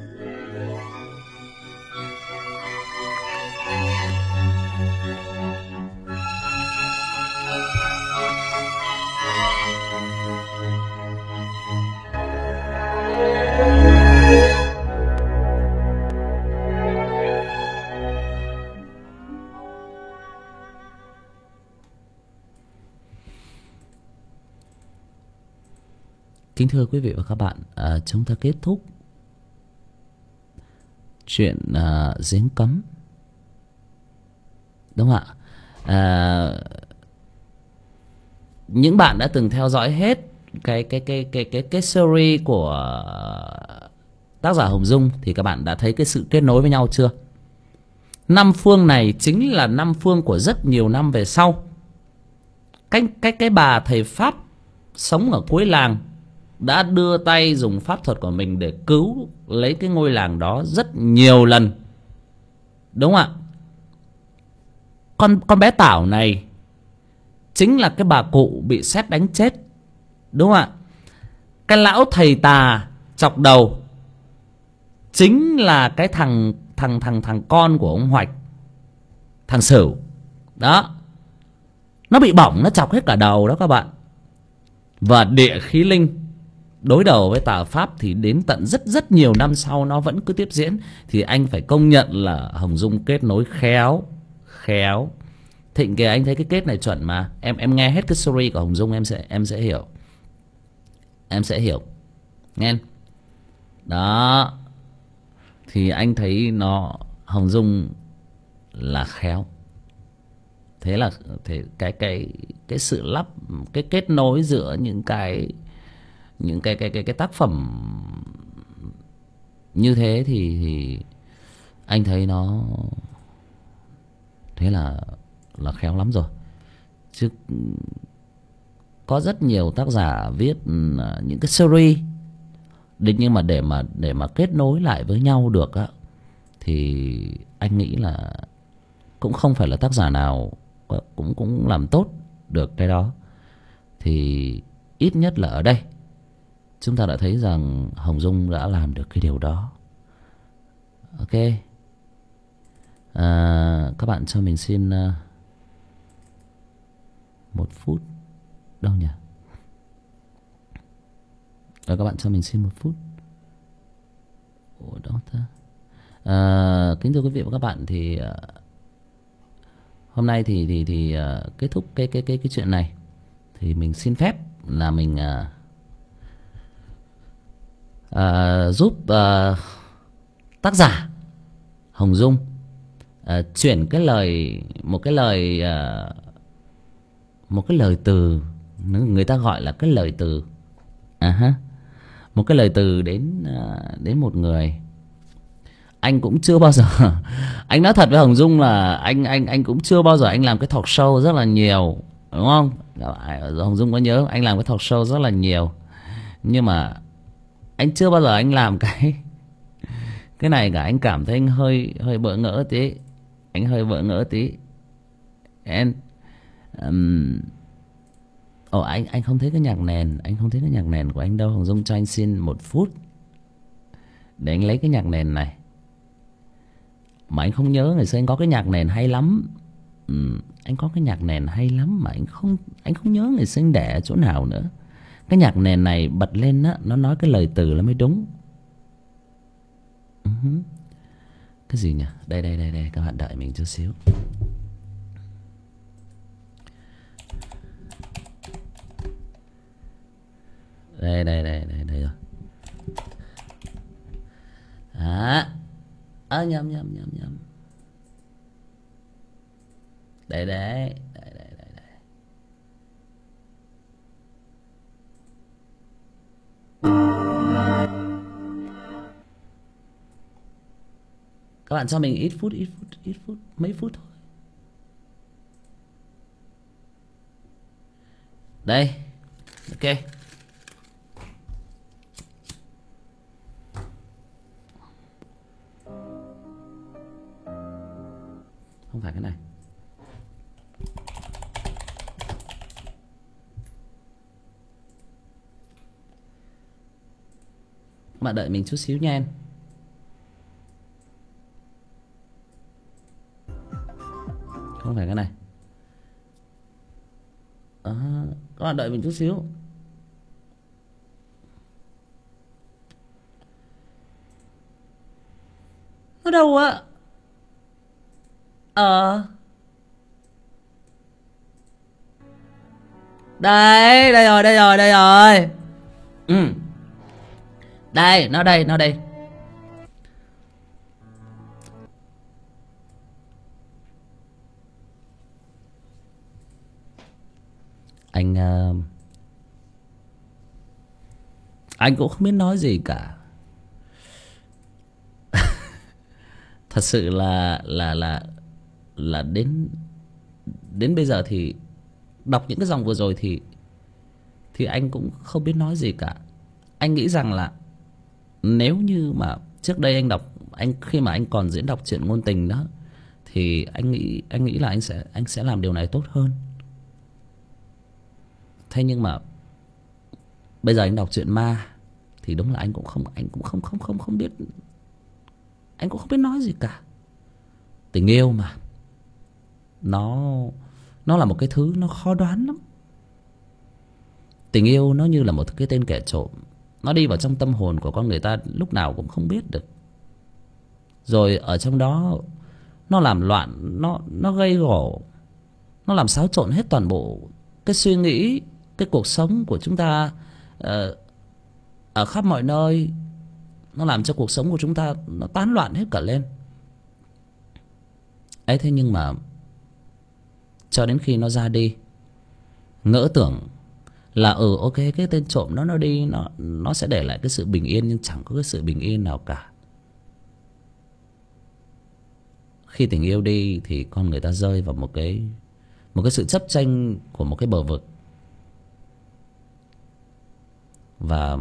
A: Kính thưa quý vị và các bạn, chúng ta kết thúc chuyện giếng cấm, đúng không ạ? Những bạn đã từng theo dõi hết cái series của tác giả Hồng Dung thì các bạn đã thấy cái sự kết nối với nhau chưa? Năm Phương này chính là Năm Phương của rất nhiều năm về sau. Cái bà thầy Pháp sống ở cuối làng đã đưa tay dùng pháp thuật của mình để cứu lấy cái ngôi làng đó rất nhiều lần, đúng không ạ? Con bé Tảo này chính là cái bà cụ bị sét đánh chết, đúng không ạ? Cái lão thầy tà chọc đầu chính là cái thằng con của ông Hoạch, thằng Sửu đó. Nó bị bỏng, nó chọc hết cả đầu đó các bạn. Và địa khí linh đối đầu với tà Pháp thì đến tận rất nhiều năm sau nó vẫn cứ tiếp diễn. Thì anh phải công nhận là Hồng Dung kết nối khéo. Thịnh kìa, anh thấy cái kết này chuẩn mà. Em nghe hết cái story của Hồng Dung em sẽ hiểu. Em sẽ hiểu nghe đó. Thì anh thấy Hồng Dung là khéo. Thế là cái sự lắp, cái kết nối giữa những cái tác phẩm như thế thì anh thấy nó thế là khéo lắm rồi. Chứ có rất nhiều tác giả viết những cái series nhưng mà để mà kết nối lại với nhau được á, thì anh nghĩ là cũng không phải là tác giả nào cũng làm tốt được cái đó. Thì ít nhất là ở đây chúng ta đã thấy rằng Hồng Dung đã làm được cái điều đó. Ok, Các bạn cho mình xin 1 phút. Đâu nhỉ? Các bạn cho mình xin 1 phút. Ủa đó ta. Kính thưa quý vị và các bạn, thì hôm nay thì kết thúc cái chuyện này, thì mình xin phép là mình giúp tác giả Hồng Dung chuyển một cái lời từ, người ta gọi là cái lời từ, một cái lời từ đến một người. Anh cũng chưa bao giờ anh nói thật với Hồng Dung là anh cũng chưa bao giờ anh làm cái talk show rất là nhiều, đúng không? Hồng Dung có nhớ anh làm cái talk show rất là nhiều, nhưng mà anh chưa bao giờ anh làm cái này cả. Anh cảm thấy anh hơi bỡ ngỡ tí. Anh hơi bỡ ngỡ tí. anh không thấy cái nhạc nền. Anh không thấy cái nhạc nền của anh đâu. Hồng Dung cho anh xin 1 phút để anh lấy cái nhạc nền này. Mà anh không nhớ, ngày xưa anh có cái nhạc nền hay lắm. Anh có cái nhạc nền hay lắm mà anh không nhớ ngày xưa anh để ở chỗ nào nữa. Cái nhạc nền này bật lên á, nó nói cái lời từ là mới đúng. Cái gì nhỉ? Đây, các bạn đợi mình chút xíu. Đây rồi. Nhầm. Đây. Các bạn cho mình ít phút, mấy phút thôi. Đây, ok. Không phải cái này. Các bạn đợi mình chút xíu nha em. Không phải cái này. Các bạn đợi mình chút xíu. Ở đâu ạ? Đây rồi. Đây, nó đây. Anh cũng không biết nói gì cả. Thật sự là đến bây giờ thì đọc những cái dòng vừa rồi thì anh cũng không biết nói gì cả. Anh nghĩ rằng là nếu như mà trước đây khi mà anh còn diễn đọc truyện ngôn tình đó, thì anh nghĩ là anh sẽ làm điều này tốt hơn. Thế nhưng mà bây giờ anh đọc truyện ma thì đúng là anh cũng không biết, anh cũng không biết nói gì cả. Tình yêu mà nó là một cái thứ nó khó đoán lắm. Tình yêu nó như là một cái tên kẻ trộm, nó đi vào trong tâm hồn của con người ta lúc nào cũng không biết được. Rồi ở trong đó nó làm loạn, nó gây gổ, nó làm xáo trộn hết toàn bộ cái suy nghĩ, cái cuộc sống của chúng ta ở khắp mọi nơi. Nó làm cho cuộc sống của chúng ta nó tán loạn hết cả lên ấy. Thế nhưng mà cho đến khi nó ra đi, ngỡ tưởng là ok, cái tên trộm nó đi, nó sẽ để lại cái sự bình yên, nhưng chẳng có cái sự bình yên nào cả. Khi tình yêu đi thì con người ta rơi vào một cái sự chấp tranh của một cái bờ vực, và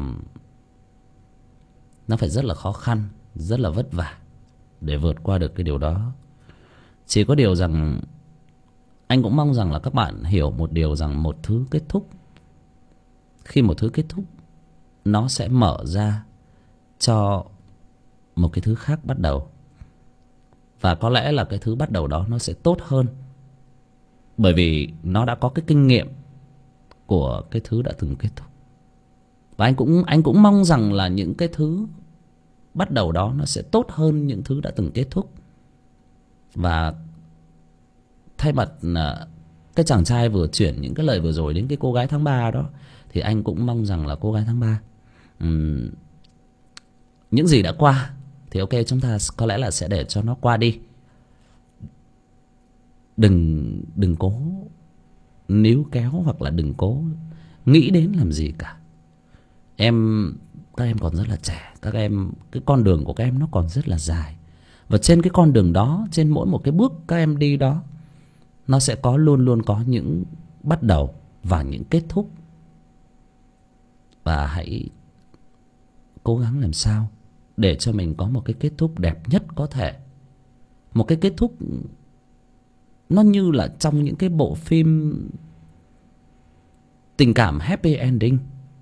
A: nó phải rất là khó khăn, rất là vất vả để vượt qua được cái điều đó. Chỉ có điều rằng anh cũng mong rằng là các bạn hiểu một điều, rằng một thứ kết thúc, khi một thứ kết thúc, nó sẽ mở ra cho một cái thứ khác bắt đầu. Và có lẽ là cái thứ bắt đầu đó nó sẽ tốt hơn, bởi vì nó đã có cái kinh nghiệm của cái thứ đã từng kết thúc. Và anh cũng mong rằng là những cái thứ bắt đầu đó nó sẽ tốt hơn những thứ đã từng kết thúc. Và thay mặt cái chàng trai vừa chuyển những cái lời vừa rồi đến cái cô gái tháng 3 đó, thì anh cũng mong rằng là cô gái tháng 3, những gì đã qua thì ok, chúng ta có lẽ là sẽ để cho nó qua đi. Đừng cố níu kéo hoặc là đừng cố nghĩ đến làm gì cả. Các em còn rất là trẻ, cái con đường của các em nó còn rất là dài. Và trên cái con đường đó, trên mỗi một cái bước các em đi đó, nó sẽ luôn luôn có những bắt đầu và những kết thúc. Và hãy cố gắng làm sao để cho mình có một cái kết thúc đẹp nhất có thể. Một cái kết thúc nó như là trong những cái bộ phim tình cảm happy ending.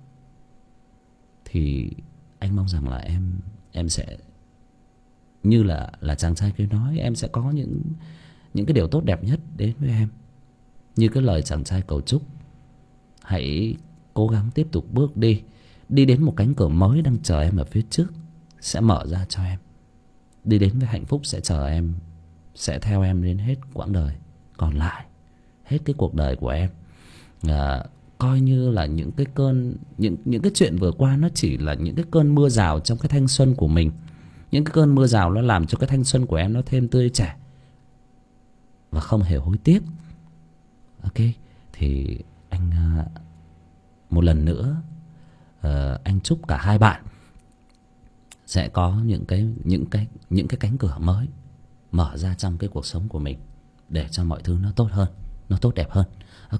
A: Thì anh mong rằng là em sẽ như là chàng trai kia nói, em sẽ có những cái điều tốt đẹp nhất đến với em. Như cái lời chàng trai cầu chúc. Hãy cố gắng tiếp tục bước đi đến một cánh cửa mới đang chờ em ở phía trước, sẽ mở ra cho em. Đi đến với hạnh phúc sẽ chờ em, sẽ theo em đến hết quãng đời còn lại, hết cái cuộc đời của em. Coi như là những cái những cái chuyện vừa qua nó chỉ là những cái cơn mưa rào trong cái thanh xuân của mình. Những cái cơn mưa rào nó làm cho cái thanh xuân của em nó thêm tươi trẻ và không hề hối tiếc. Ok, thì anh một lần nữa anh chúc cả hai bạn sẽ có những cái cánh cửa mới mở ra trong cái cuộc sống của mình, để cho mọi thứ nó tốt hơn, nó tốt đẹp hơn. Ok,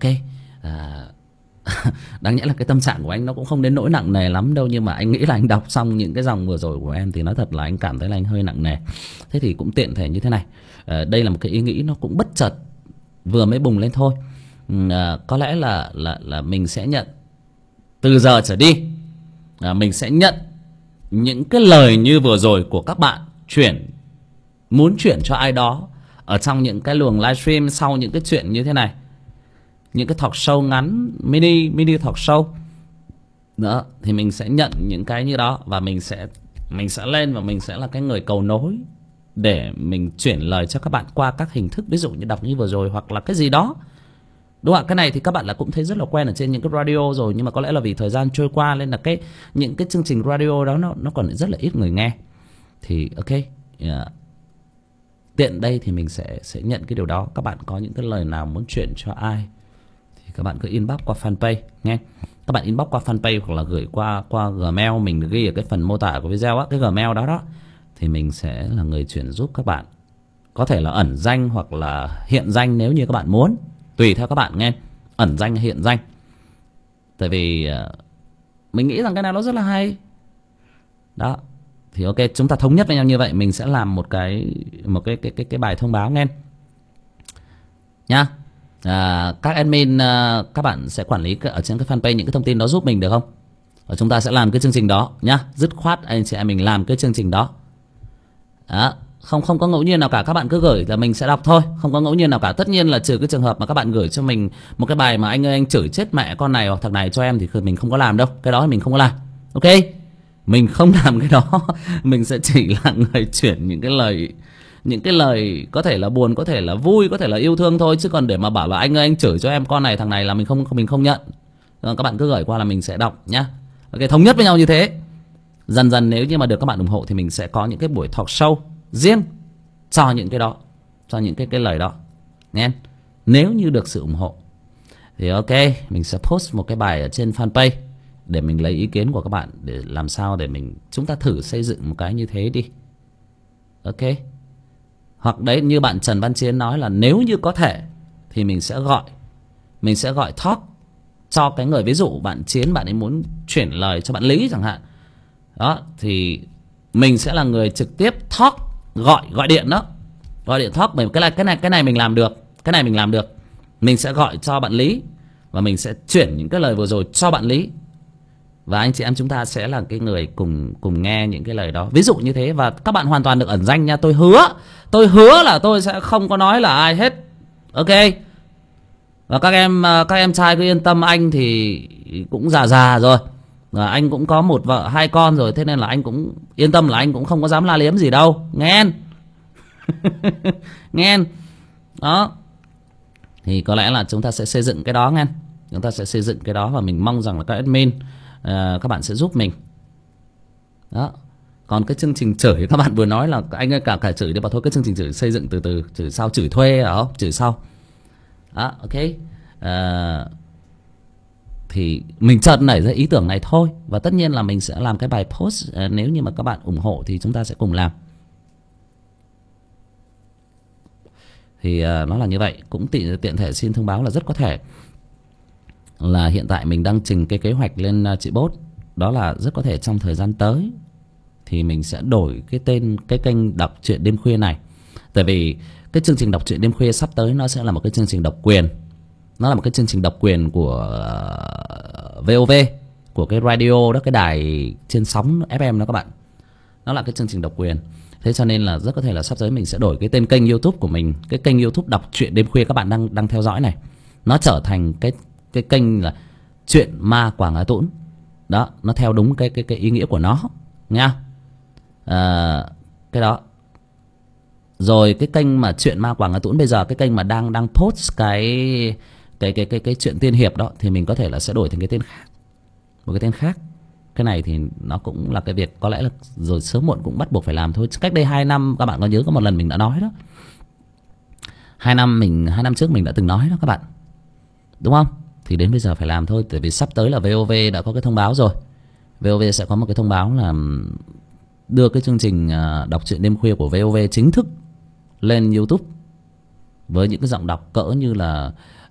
A: đáng nhẽ là cái tâm trạng của anh nó cũng không đến nỗi nặng nề lắm đâu, nhưng mà anh nghĩ là anh đọc xong những cái dòng vừa rồi của em thì nói thật là anh cảm thấy là anh hơi nặng nề. Thế thì cũng tiện thể như thế này, đây là một cái ý nghĩ nó cũng bất chợt vừa mới bùng lên thôi. Có lẽ là mình sẽ nhận từ giờ trở đi, mình sẽ nhận những cái lời như vừa rồi của các bạn muốn chuyển cho ai đó ở trong những cái luồng livestream sau những cái chuyện như thế này, những cái talk show ngắn, mini talk show đó, thì mình sẽ nhận những cái như đó và mình sẽ lên và mình sẽ là cái người cầu nối để mình chuyển lời cho các bạn qua các hình thức, ví dụ như đọc như vừa rồi hoặc là cái gì đó, đúng không ạ? Cái này thì các bạn là cũng thấy rất là quen ở trên những cái radio rồi, nhưng mà có lẽ là vì thời gian trôi qua nên là những cái chương trình radio đó nó còn rất là ít người nghe. Thì ok, tiện đây thì mình sẽ nhận cái điều đó. Các bạn có những cái lời nào muốn chuyển cho ai thì các bạn cứ inbox qua fanpage nghe. Các bạn inbox qua fanpage hoặc là gửi qua Gmail, mình ghi ở cái phần mô tả của video á, cái Gmail đó thì mình sẽ là người chuyển giúp các bạn. Có thể là ẩn danh hoặc là hiện danh nếu như các bạn muốn, tùy theo các bạn nghe, ẩn danh hay hiện danh. Tại vì mình nghĩ rằng cái này nó rất là hay. Đó. Thì ok, chúng ta thống nhất với nhau như vậy, mình sẽ làm một cái bài thông báo nghe nhá. Các admin các bạn sẽ quản lý ở trên cái fanpage những cái thông tin đó giúp mình được không? Và chúng ta sẽ làm cái chương trình đó nhá, dứt khoát anh chị em mình làm cái chương trình đó. Đó, không có ngẫu nhiên nào cả, các bạn cứ gửi là mình sẽ đọc thôi, không có ngẫu nhiên nào cả. Tất nhiên là trừ cái trường hợp mà các bạn gửi cho mình một cái bài mà anh ơi anh chửi chết mẹ con này hoặc thằng này cho em thì mình không có làm đâu, cái đó thì mình không có làm. Ok, mình không làm cái đó. Mình sẽ chỉ là người chuyển những cái lời có thể là buồn, có thể là vui, có thể là yêu thương thôi, chứ còn để mà bảo là anh ơi anh chửi cho em con này thằng này là mình không nhận. Các bạn cứ gửi qua là mình sẽ đọc nhá. Ok, thống nhất với nhau như thế. Dần dần nếu như mà được các bạn ủng hộ thì mình sẽ có những cái buổi talk show riêng cho những cái đó, cho những cái lời đó nghe. Nếu như được sự ủng hộ thì ok, mình sẽ post một cái bài ở trên fanpage để mình lấy ý kiến của các bạn, để làm sao để chúng ta thử xây dựng một cái như thế đi. Ok. Hoặc đấy, như bạn Trần Văn Chiến nói là nếu như có thể thì mình sẽ gọi talk cho cái người, ví dụ bạn Chiến bạn ấy muốn chuyển lời cho bạn Lý chẳng hạn. Đó, thì mình sẽ là người trực tiếp talk, gọi điện đó. Gọi điện talk, bởi cái này mình làm được, cái này mình làm được. Mình sẽ gọi cho bạn Lý và mình sẽ chuyển những cái lời vừa rồi cho bạn Lý. và anh chị em chúng ta sẽ là cái người cùng nghe những cái lời đó, ví dụ như thế. Và các bạn hoàn toàn được ẩn danh nha, tôi hứa là tôi sẽ không có nói là ai hết, ok. Và các em trai cứ yên tâm, anh thì cũng già rồi, và anh cũng có một vợ 2 con rồi, thế nên là anh cũng yên tâm là anh cũng không có dám la liếm gì đâu, nghe. Nghe đó. Thì có lẽ là chúng ta sẽ xây dựng cái đó nghe, chúng ta sẽ xây dựng cái đó, và mình mong rằng là các admin các bạn sẽ giúp mình đó. Còn cái chương trình chửi các bạn vừa nói là anh ơi cả chửi đi, bảo thôi cái chương trình chửi xây dựng từ từ, chửi sau chửi thuê à không, chửi sau đó, ok. Thì mình chợt nảy ra ý tưởng này thôi, và tất nhiên là mình sẽ làm cái bài post, nếu như mà các bạn ủng hộ thì chúng ta sẽ cùng làm. Thì nó là như vậy. Cũng tiện thể xin thông báo là rất có thể là hiện tại mình đang trình cái kế hoạch lên chị Bốt, đó là rất có thể trong thời gian tới thì mình sẽ đổi cái tên cái kênh đọc truyện đêm khuya này. Tại vì cái chương trình đọc truyện đêm khuya sắp tới nó sẽ là một cái chương trình độc quyền, nó là một cái chương trình độc quyền của VOV, của cái radio đó, cái đài trên sóng FM đó các bạn. Nó là cái chương trình độc quyền. Thế cho nên là rất có thể là sắp tới mình sẽ đổi cái tên kênh YouTube của mình, cái kênh YouTube đọc truyện đêm khuya các bạn đang theo dõi này, nó trở thành cái kênh là Chuyện Ma Quảng Hà Tũng. Đó, nó theo đúng cái ý nghĩa của nó nha. Cái đó. Rồi cái kênh mà Chuyện Ma Quảng Hà Tũng bây giờ, cái kênh mà đang post cái chuyện tiên hiệp đó, thì mình có thể là sẽ đổi thành cái tên khác, một cái tên khác. Cái này thì nó cũng là cái việc có lẽ là rồi sớm muộn cũng bắt buộc phải làm thôi. Cách đây 2 năm các bạn có nhớ có một lần mình đã nói đó, 2 năm trước mình đã từng nói đó các bạn, đúng không? Thì đến bây giờ phải làm thôi. Tại vì sắp tới là VOV đã có cái thông báo rồi, VOV sẽ có một cái thông báo là đưa cái chương trình đọc truyện đêm khuya của VOV chính thức lên YouTube, với những cái giọng đọc cỡ như là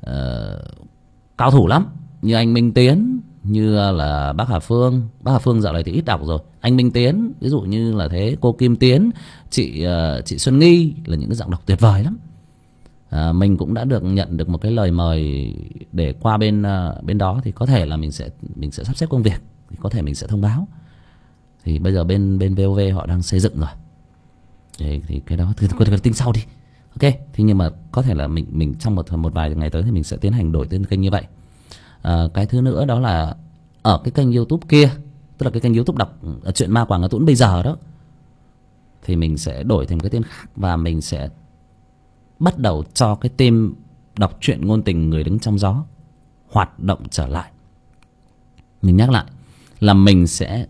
A: cao thủ lắm, như anh Minh Tiến, như là bác Hà Phương. Bác Hà Phương dạo này thì ít đọc rồi. Anh Minh Tiến ví dụ như là thế, cô Kim Tiến, chị Xuân Nghi, là những cái giọng đọc tuyệt vời lắm. Mình cũng đã nhận được một cái lời mời để qua bên đó, thì có thể là mình sẽ sắp xếp công việc, thì có thể mình sẽ thông báo. Thì bây giờ bên VOV họ đang xây dựng rồi. Thì cái đó thì tính sau đi, ok. Thì nhưng mà có thể là mình trong một vài ngày tới thì mình sẽ tiến hành đổi tên kênh như vậy. Cái thứ nữa đó là ở cái kênh YouTube kia, tức là cái kênh YouTube đọc Chuyện Ma Quảng Hà Tũng bây giờ đó, thì mình sẽ đổi thành cái tên khác, và mình sẽ bắt đầu cho cái team đọc truyện ngôn tình Người Đứng Trong Gió hoạt động trở lại. Mình nhắc lại là mình sẽ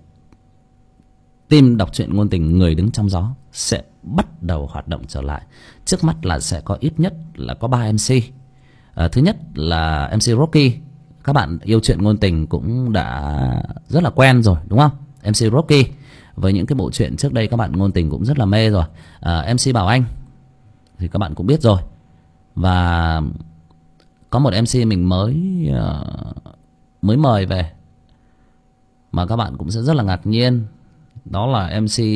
A: team đọc truyện ngôn tình Người Đứng Trong Gió sẽ bắt đầu hoạt động trở lại. Trước mắt là sẽ có ít nhất là có 3 MC. Thứ nhất là MC Rocky, các bạn yêu truyện ngôn tình cũng đã rất là quen rồi đúng không? MC Rocky với những cái bộ truyện trước đây các bạn ngôn tình cũng rất là mê rồi. MC Bảo Anh thì các bạn cũng biết rồi. Và có một MC mình mới mời về mà các bạn cũng sẽ rất là ngạc nhiên, đó là MC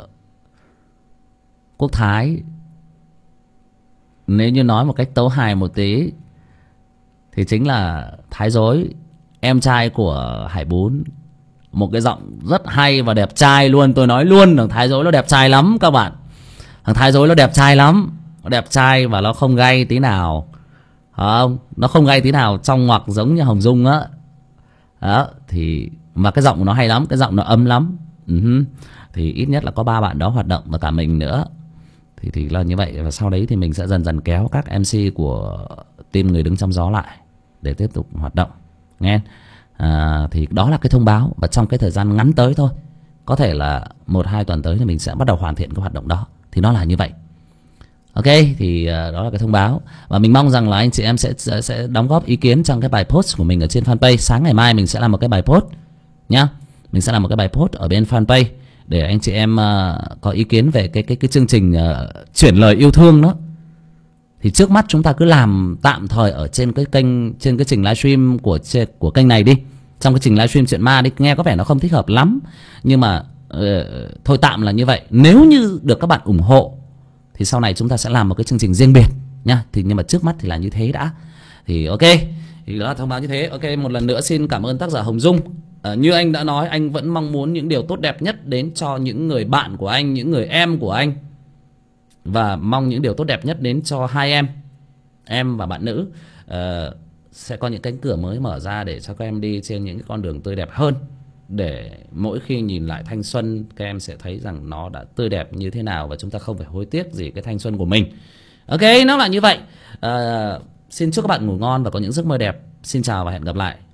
A: Quốc Thái. Nếu như nói một cách tấu hài một tí thì chính là Thái Dối, em trai của Hải Bún. Một cái giọng rất hay và đẹp trai luôn. Tôi nói luôn, thằng Thái Dối nó đẹp trai lắm các bạn. Thằng Thái Dối nó đẹp trai lắm. Nó đẹp trai và nó không gay tí nào. Không? Nó không gay tí nào, trong ngoặc giống như Hồng Dung á. Đó, thì mà cái giọng của nó hay lắm, cái giọng nó ấm lắm. Thì ít nhất là có 3 bạn đó hoạt động và cả mình nữa. Thì là như vậy. Và sau đấy thì mình sẽ dần dần kéo các MC của team Người Đứng Trong Gió lại để tiếp tục hoạt động. Nghe. Thì đó là cái thông báo. Và trong cái thời gian ngắn tới thôi, có thể là 1-2 tuần tới thì mình sẽ bắt đầu hoàn thiện cái hoạt động đó. Thì nó là như vậy. Ok, thì đó là cái thông báo. Và mình mong rằng là anh chị em sẽ đóng góp ý kiến trong cái bài post của mình ở trên fanpage. Sáng ngày mai mình sẽ làm một cái bài post nhá. Mình sẽ làm một cái bài post ở bên fanpage để anh chị em có ý kiến về cái chương trình chuyển lời yêu thương đó. Thì trước mắt chúng ta cứ làm tạm thời ở trên cái kênh, trên cái trình livestream của kênh này đi. Trong cái trình livestream chuyện ma đi, nghe có vẻ nó không thích hợp lắm, nhưng mà thôi tạm là như vậy. Nếu như được các bạn ủng hộ thì sau này chúng ta sẽ làm một cái chương trình riêng biệt nha. Thì nhưng mà trước mắt thì là như thế đã. Thì ok, thì đó là thông báo như thế. Ok, một lần nữa xin cảm ơn tác giả Hồng Dung Như anh đã nói, anh vẫn mong muốn những điều tốt đẹp nhất đến cho những người bạn của anh, những người em của anh. Và mong những điều tốt đẹp nhất đến cho hai em và bạn nữ. Sẽ có những cánh cửa mới mở ra để cho các em đi trên những cái con đường tươi đẹp hơn. Để mỗi khi nhìn lại thanh xuân, các em sẽ thấy rằng nó đã tươi đẹp như thế nào, và chúng ta không phải hối tiếc gì cái thanh xuân của mình. Ok, nó là như vậy. Xin chúc các bạn ngủ ngon và có những giấc mơ đẹp. Xin chào và hẹn gặp lại.